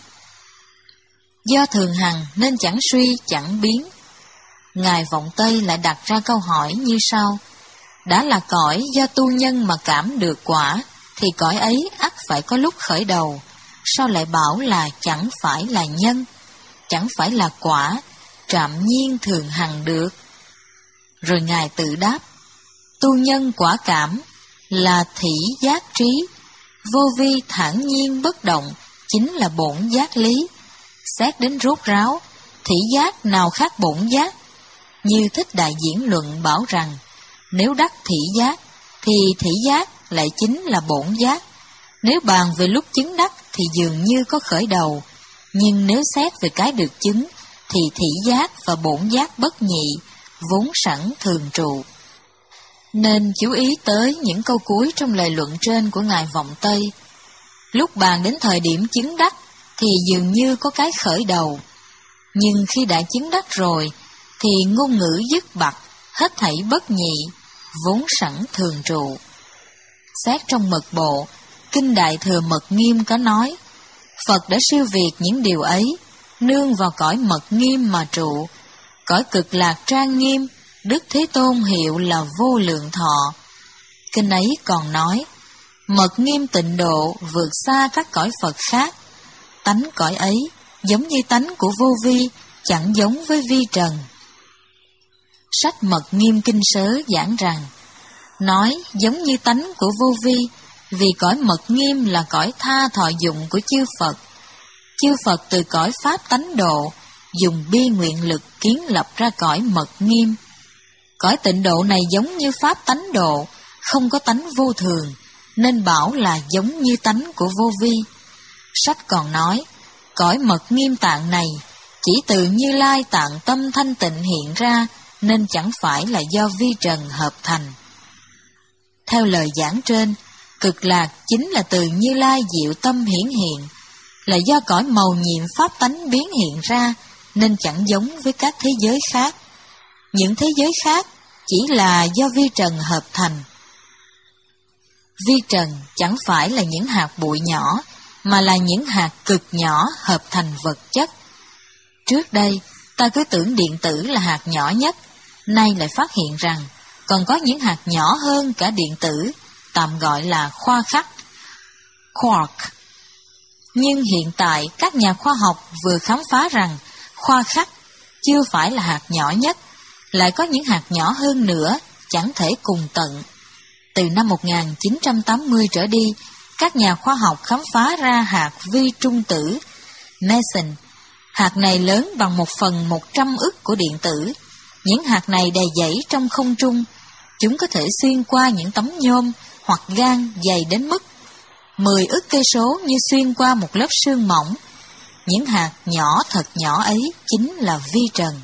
Do thường hằng nên chẳng suy chẳng biến. Ngài Vọng Tây lại đặt ra câu hỏi như sau: đã là cõi do tu nhân mà cảm được quả, thì cõi ấy ắt phải có lúc khởi đầu, sao lại bảo là chẳng phải là nhân, chẳng phải là quả, trạm nhiên thường hằng được? Rồi Ngài tự đáp: tu nhân quả cảm là thỉ giác trí, vô vi thản nhiên bất động, chính là bổn giác lý. Xét đến rốt ráo, thỉ giác nào khác bổn giác? Như Thích Đại Diễn Luận bảo rằng, nếu đắc thỉ giác, thì thỉ giác lại chính là bổn giác. Nếu bàn về lúc chứng đắc thì dường như có khởi đầu, nhưng nếu xét về cái được chứng, thì thỉ giác và bổn giác bất nhị, vốn sẵn thường trụ. Nên chú ý tới những câu cuối trong lời luận trên của Ngài Vọng Tây. Lúc bàn đến thời điểm chứng đắc thì dường như có cái khởi đầu, nhưng khi đã chứng đắc rồi thì ngôn ngữ dứt bặt, hết thảy bất nhị, vốn sẵn thường trụ. Xét trong mật bộ, Kinh Đại Thừa Mật Nghiêm có nói, Phật đã siêu việt những điều ấy, nương vào cõi mật nghiêm mà trụ. Cõi cực lạc trang nghiêm, Đức Thế Tôn hiệu là vô lượng thọ. Kinh ấy còn nói, mật nghiêm tịnh độ vượt xa các cõi Phật khác. Tánh cõi ấy giống như tánh của vô vi, chẳng giống với vi trần. Sách Mật Nghiêm Kinh Sớ giảng rằng, nói giống như tánh của vô vi, vì cõi mật nghiêm là cõi tha thọ dụng của chư Phật. Chư Phật từ cõi pháp tánh độ, dùng bi nguyện lực kiến lập ra cõi mật nghiêm. Cõi tịnh độ này giống như pháp tánh độ, không có tánh vô thường, nên bảo là giống như tánh của vô vi. Sách còn nói, cõi mật nghiêm tạng này chỉ từ Như Lai tạng tâm thanh tịnh hiện ra, nên chẳng phải là do vi trần hợp thành. Theo lời giảng trên, cực lạc chính là từ Như Lai diệu tâm hiển hiện, là do cõi màu nhiệm pháp tánh biến hiện ra, nên chẳng giống với các thế giới khác. Những thế giới khác chỉ là do vi trần hợp thành. Vi trần chẳng phải là những hạt bụi nhỏ, mà là những hạt cực nhỏ hợp thành vật chất. Trước đây, ta cứ tưởng điện tử là hạt nhỏ nhất, nay lại phát hiện rằng còn có những hạt nhỏ hơn cả điện tử, tạm gọi là khoa khắc, quark. Nhưng hiện tại các nhà khoa học vừa khám phá rằng khoa khắc chưa phải là hạt nhỏ nhất, lại có những hạt nhỏ hơn nữa, chẳng thể cùng tận. Từ năm một nghìn chín trăm tám mươi trở đi, các nhà khoa học khám phá ra hạt vi trung tử, meson. Hạt này lớn bằng một phần một trăm ức của điện tử. Những hạt này đầy dẫy trong không trung. Chúng có thể xuyên qua những tấm nhôm hoặc gan dày đến mức mười ức cây số như xuyên qua một lớp sương mỏng. Những hạt nhỏ thật nhỏ ấy chính là vi trần.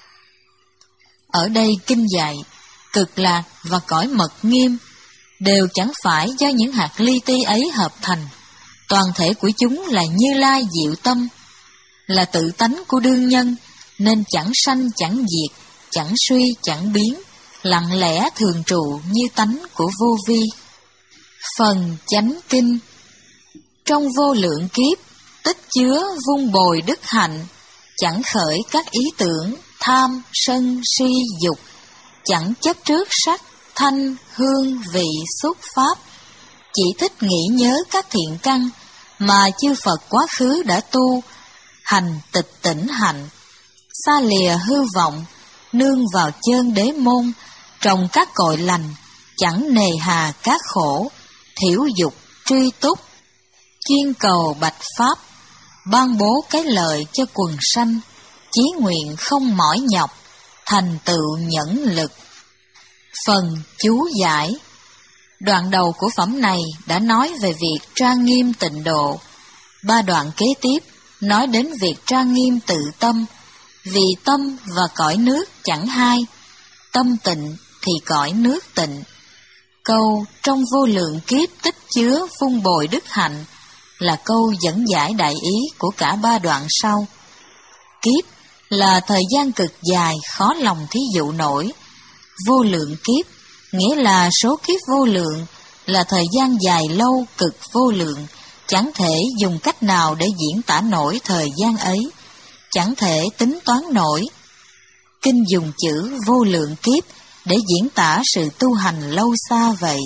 Ở đây kinh dạy, cực lạc và cõi mật nghiêm đều chẳng phải do những hạt li ti ấy hợp thành. Toàn thể của chúng là Như Lai diệu tâm, là tự tánh của đương nhân, nên chẳng sanh chẳng diệt, chẳng suy chẳng biến, lặng lẽ thường trụ như tánh của vô vi. Phần chánh kinh. Trong vô lượng kiếp, tích chứa vun bồi đức hạnh, chẳng khởi các ý tưởng tham sân si dục, chẳng chấp trước sắc thanh hương vị xúc pháp, chỉ thích nghĩ nhớ các thiện căn mà chư Phật quá khứ đã tu, hành tịch tỉnh hạnh, xa lìa hư vọng, nương vào chơn đế môn, trồng các cội lành, chẳng nề hà các khổ, thiểu dục truy túc, chuyên cầu bạch pháp, ban bố cái lợi cho quần sanh, chí nguyện không mỏi nhọc, thành tựu nhẫn lực. Phần chú giải. Đoạn đầu của phẩm này đã nói về việc trang nghiêm tịnh độ. Ba đoạn kế tiếp nói đến việc trang nghiêm tự tâm, vì tâm và cõi nước chẳng hai, tâm tịnh thì cõi nước tịnh. Câu trong vô lượng kiếp tích chứa vun bồi đức hạnh là câu dẫn giải đại ý của cả ba đoạn sau. Kiếp là thời gian cực dài khó lòng thí dụ nổi. Vô lượng kiếp nghĩa là số kiếp vô lượng, là thời gian dài lâu cực vô lượng, chẳng thể dùng cách nào để diễn tả nổi thời gian ấy, chẳng thể tính toán nổi. Kinh dùng chữ vô lượng kiếp để diễn tả sự tu hành lâu xa vậy.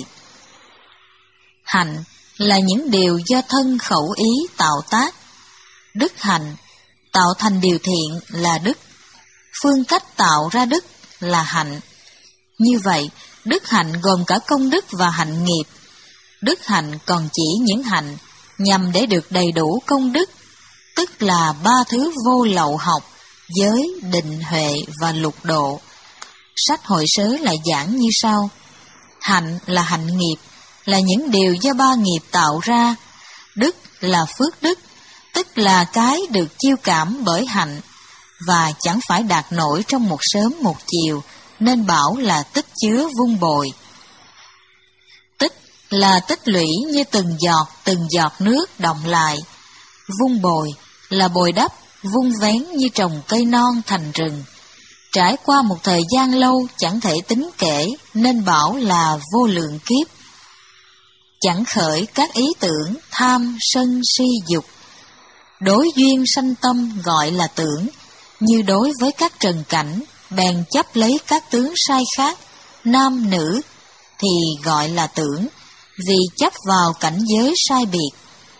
Hạnh là những điều do thân khẩu ý tạo tác. Đức hạnh, tạo thành điều thiện là đức. Phương cách tạo ra đức là hạnh. Như vậy, đức hạnh gồm cả công đức và hạnh nghiệp. Đức hạnh còn chỉ những hạnh nhằm để được đầy đủ công đức, tức là ba thứ vô lậu học, giới, định, huệ và lục độ. Sách Hội Sớ lại giảng như sau. Hạnh là hạnh nghiệp, là những điều do ba nghiệp tạo ra. Đức là phước đức, tức là cái được chiêu cảm bởi hạnh, và chẳng phải đạt nổi trong một sớm một chiều, nên bảo là tích chứa vun bồi. Tích là tích lũy như từng giọt từng giọt nước đọng lại. Vun bồi là bồi đắp, vun vén như trồng cây non thành rừng. Trải qua một thời gian lâu chẳng thể tính kể, nên bảo là vô lượng kiếp. chẳng khởi các ý tưởng tham sân si dục. Đối duyên sanh tâm gọi là tưởng, như đối với các trần cảnh, bèn chấp lấy các tướng sai khác, nam nữ, thì gọi là tưởng, vì chấp vào cảnh giới sai biệt.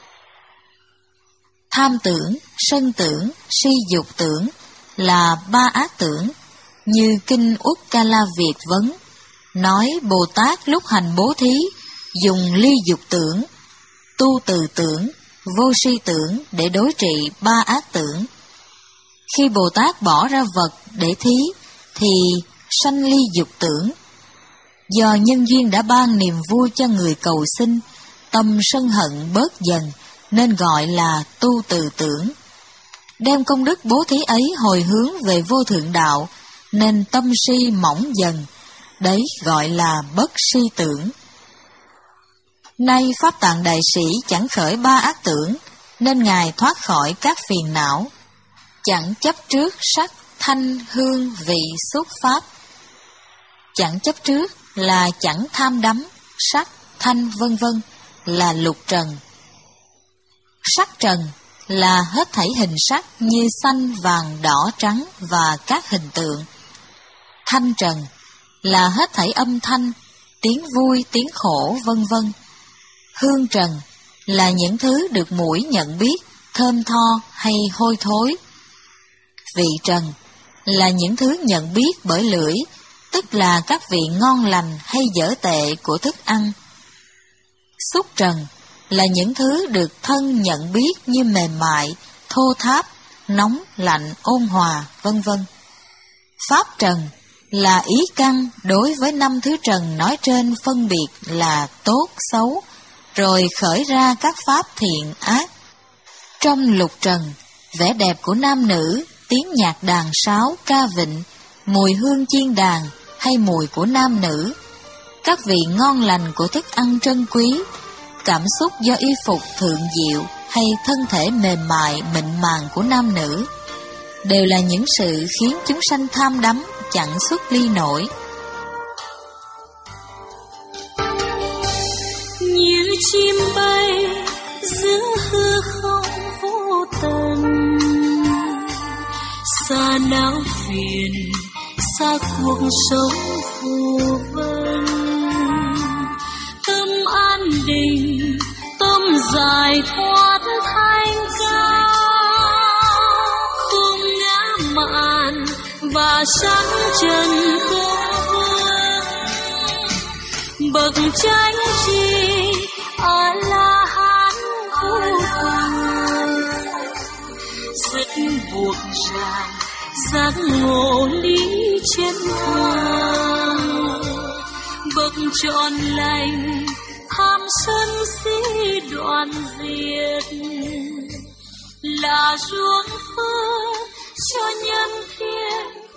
Tham tưởng, sân tưởng, si dục tưởng là ba ác tưởng, như Kinh Uttala Việt vấn, nói Bồ Tát lúc hành bố thí, dùng ly dục tưởng, tu từ tưởng, vô si tưởng để đối trị ba ác tưởng. Khi Bồ Tát bỏ ra vật để thí, thì sanh ly dục tưởng. Do nhân duyên đã ban niềm vui cho người cầu xin, tâm sân hận bớt dần, nên gọi là tu từ tưởng. Đem công đức bố thí ấy hồi hướng về vô thượng đạo, nên tâm si mỏng dần, đấy gọi là bất si tưởng. Nay Pháp Tạng Đại Sĩ chẳng khởi ba ác tưởng, nên Ngài thoát khỏi các phiền não, chẳng chấp trước sắc, thanh, hương, vị, xúc pháp. Chẳng chấp trước là chẳng tham đắm, sắc, thanh vân vân là lục trần. Sắc trần là hết thảy hình sắc như xanh, vàng, đỏ, trắng và các hình tượng. Thanh trần là hết thảy âm thanh, tiếng vui, tiếng khổ, vân vân. Hương trần là những thứ được mũi nhận biết, thơm tho hay hôi thối. Vị trần là những thứ nhận biết bởi lưỡi, tức là các vị ngon lành hay dở tệ của thức ăn. Xúc trần là những thứ được thân nhận biết như mềm mại, thô tháp, nóng, lạnh, ôn hòa, vân vân. Pháp trần là ý căn đối với năm thứ trần nói trên phân biệt là tốt, xấu, rồi khởi ra các pháp thiện, ác. Trong lục trần, vẻ đẹp của nam nữ, tiếng nhạc đàn sáo, ca vịnh, mùi hương chiên đàn hay mùi của nam nữ, các vị ngon lành của thức ăn trân quý, cảm xúc do y phục thượng diệu hay thân thể mềm mại, mịn màng của nam nữ, đều là những sự khiến chúng sanh tham đắm, chẳng xuất ly nổi. Như chim bay giữa hư không vô tận, xa não phiền, xa cuộc sống phù vân. Tâm an định, tâm giải thoát thanh cao, không ngã mạn và sắc trần không vương. Bậc chánh tri a la hán vô cùng, dứt buộc ràng giác ngộ lý chân thường. Bậc trọn lành tham sân si đoạn diệt, là ruộng phước cho nhân thiên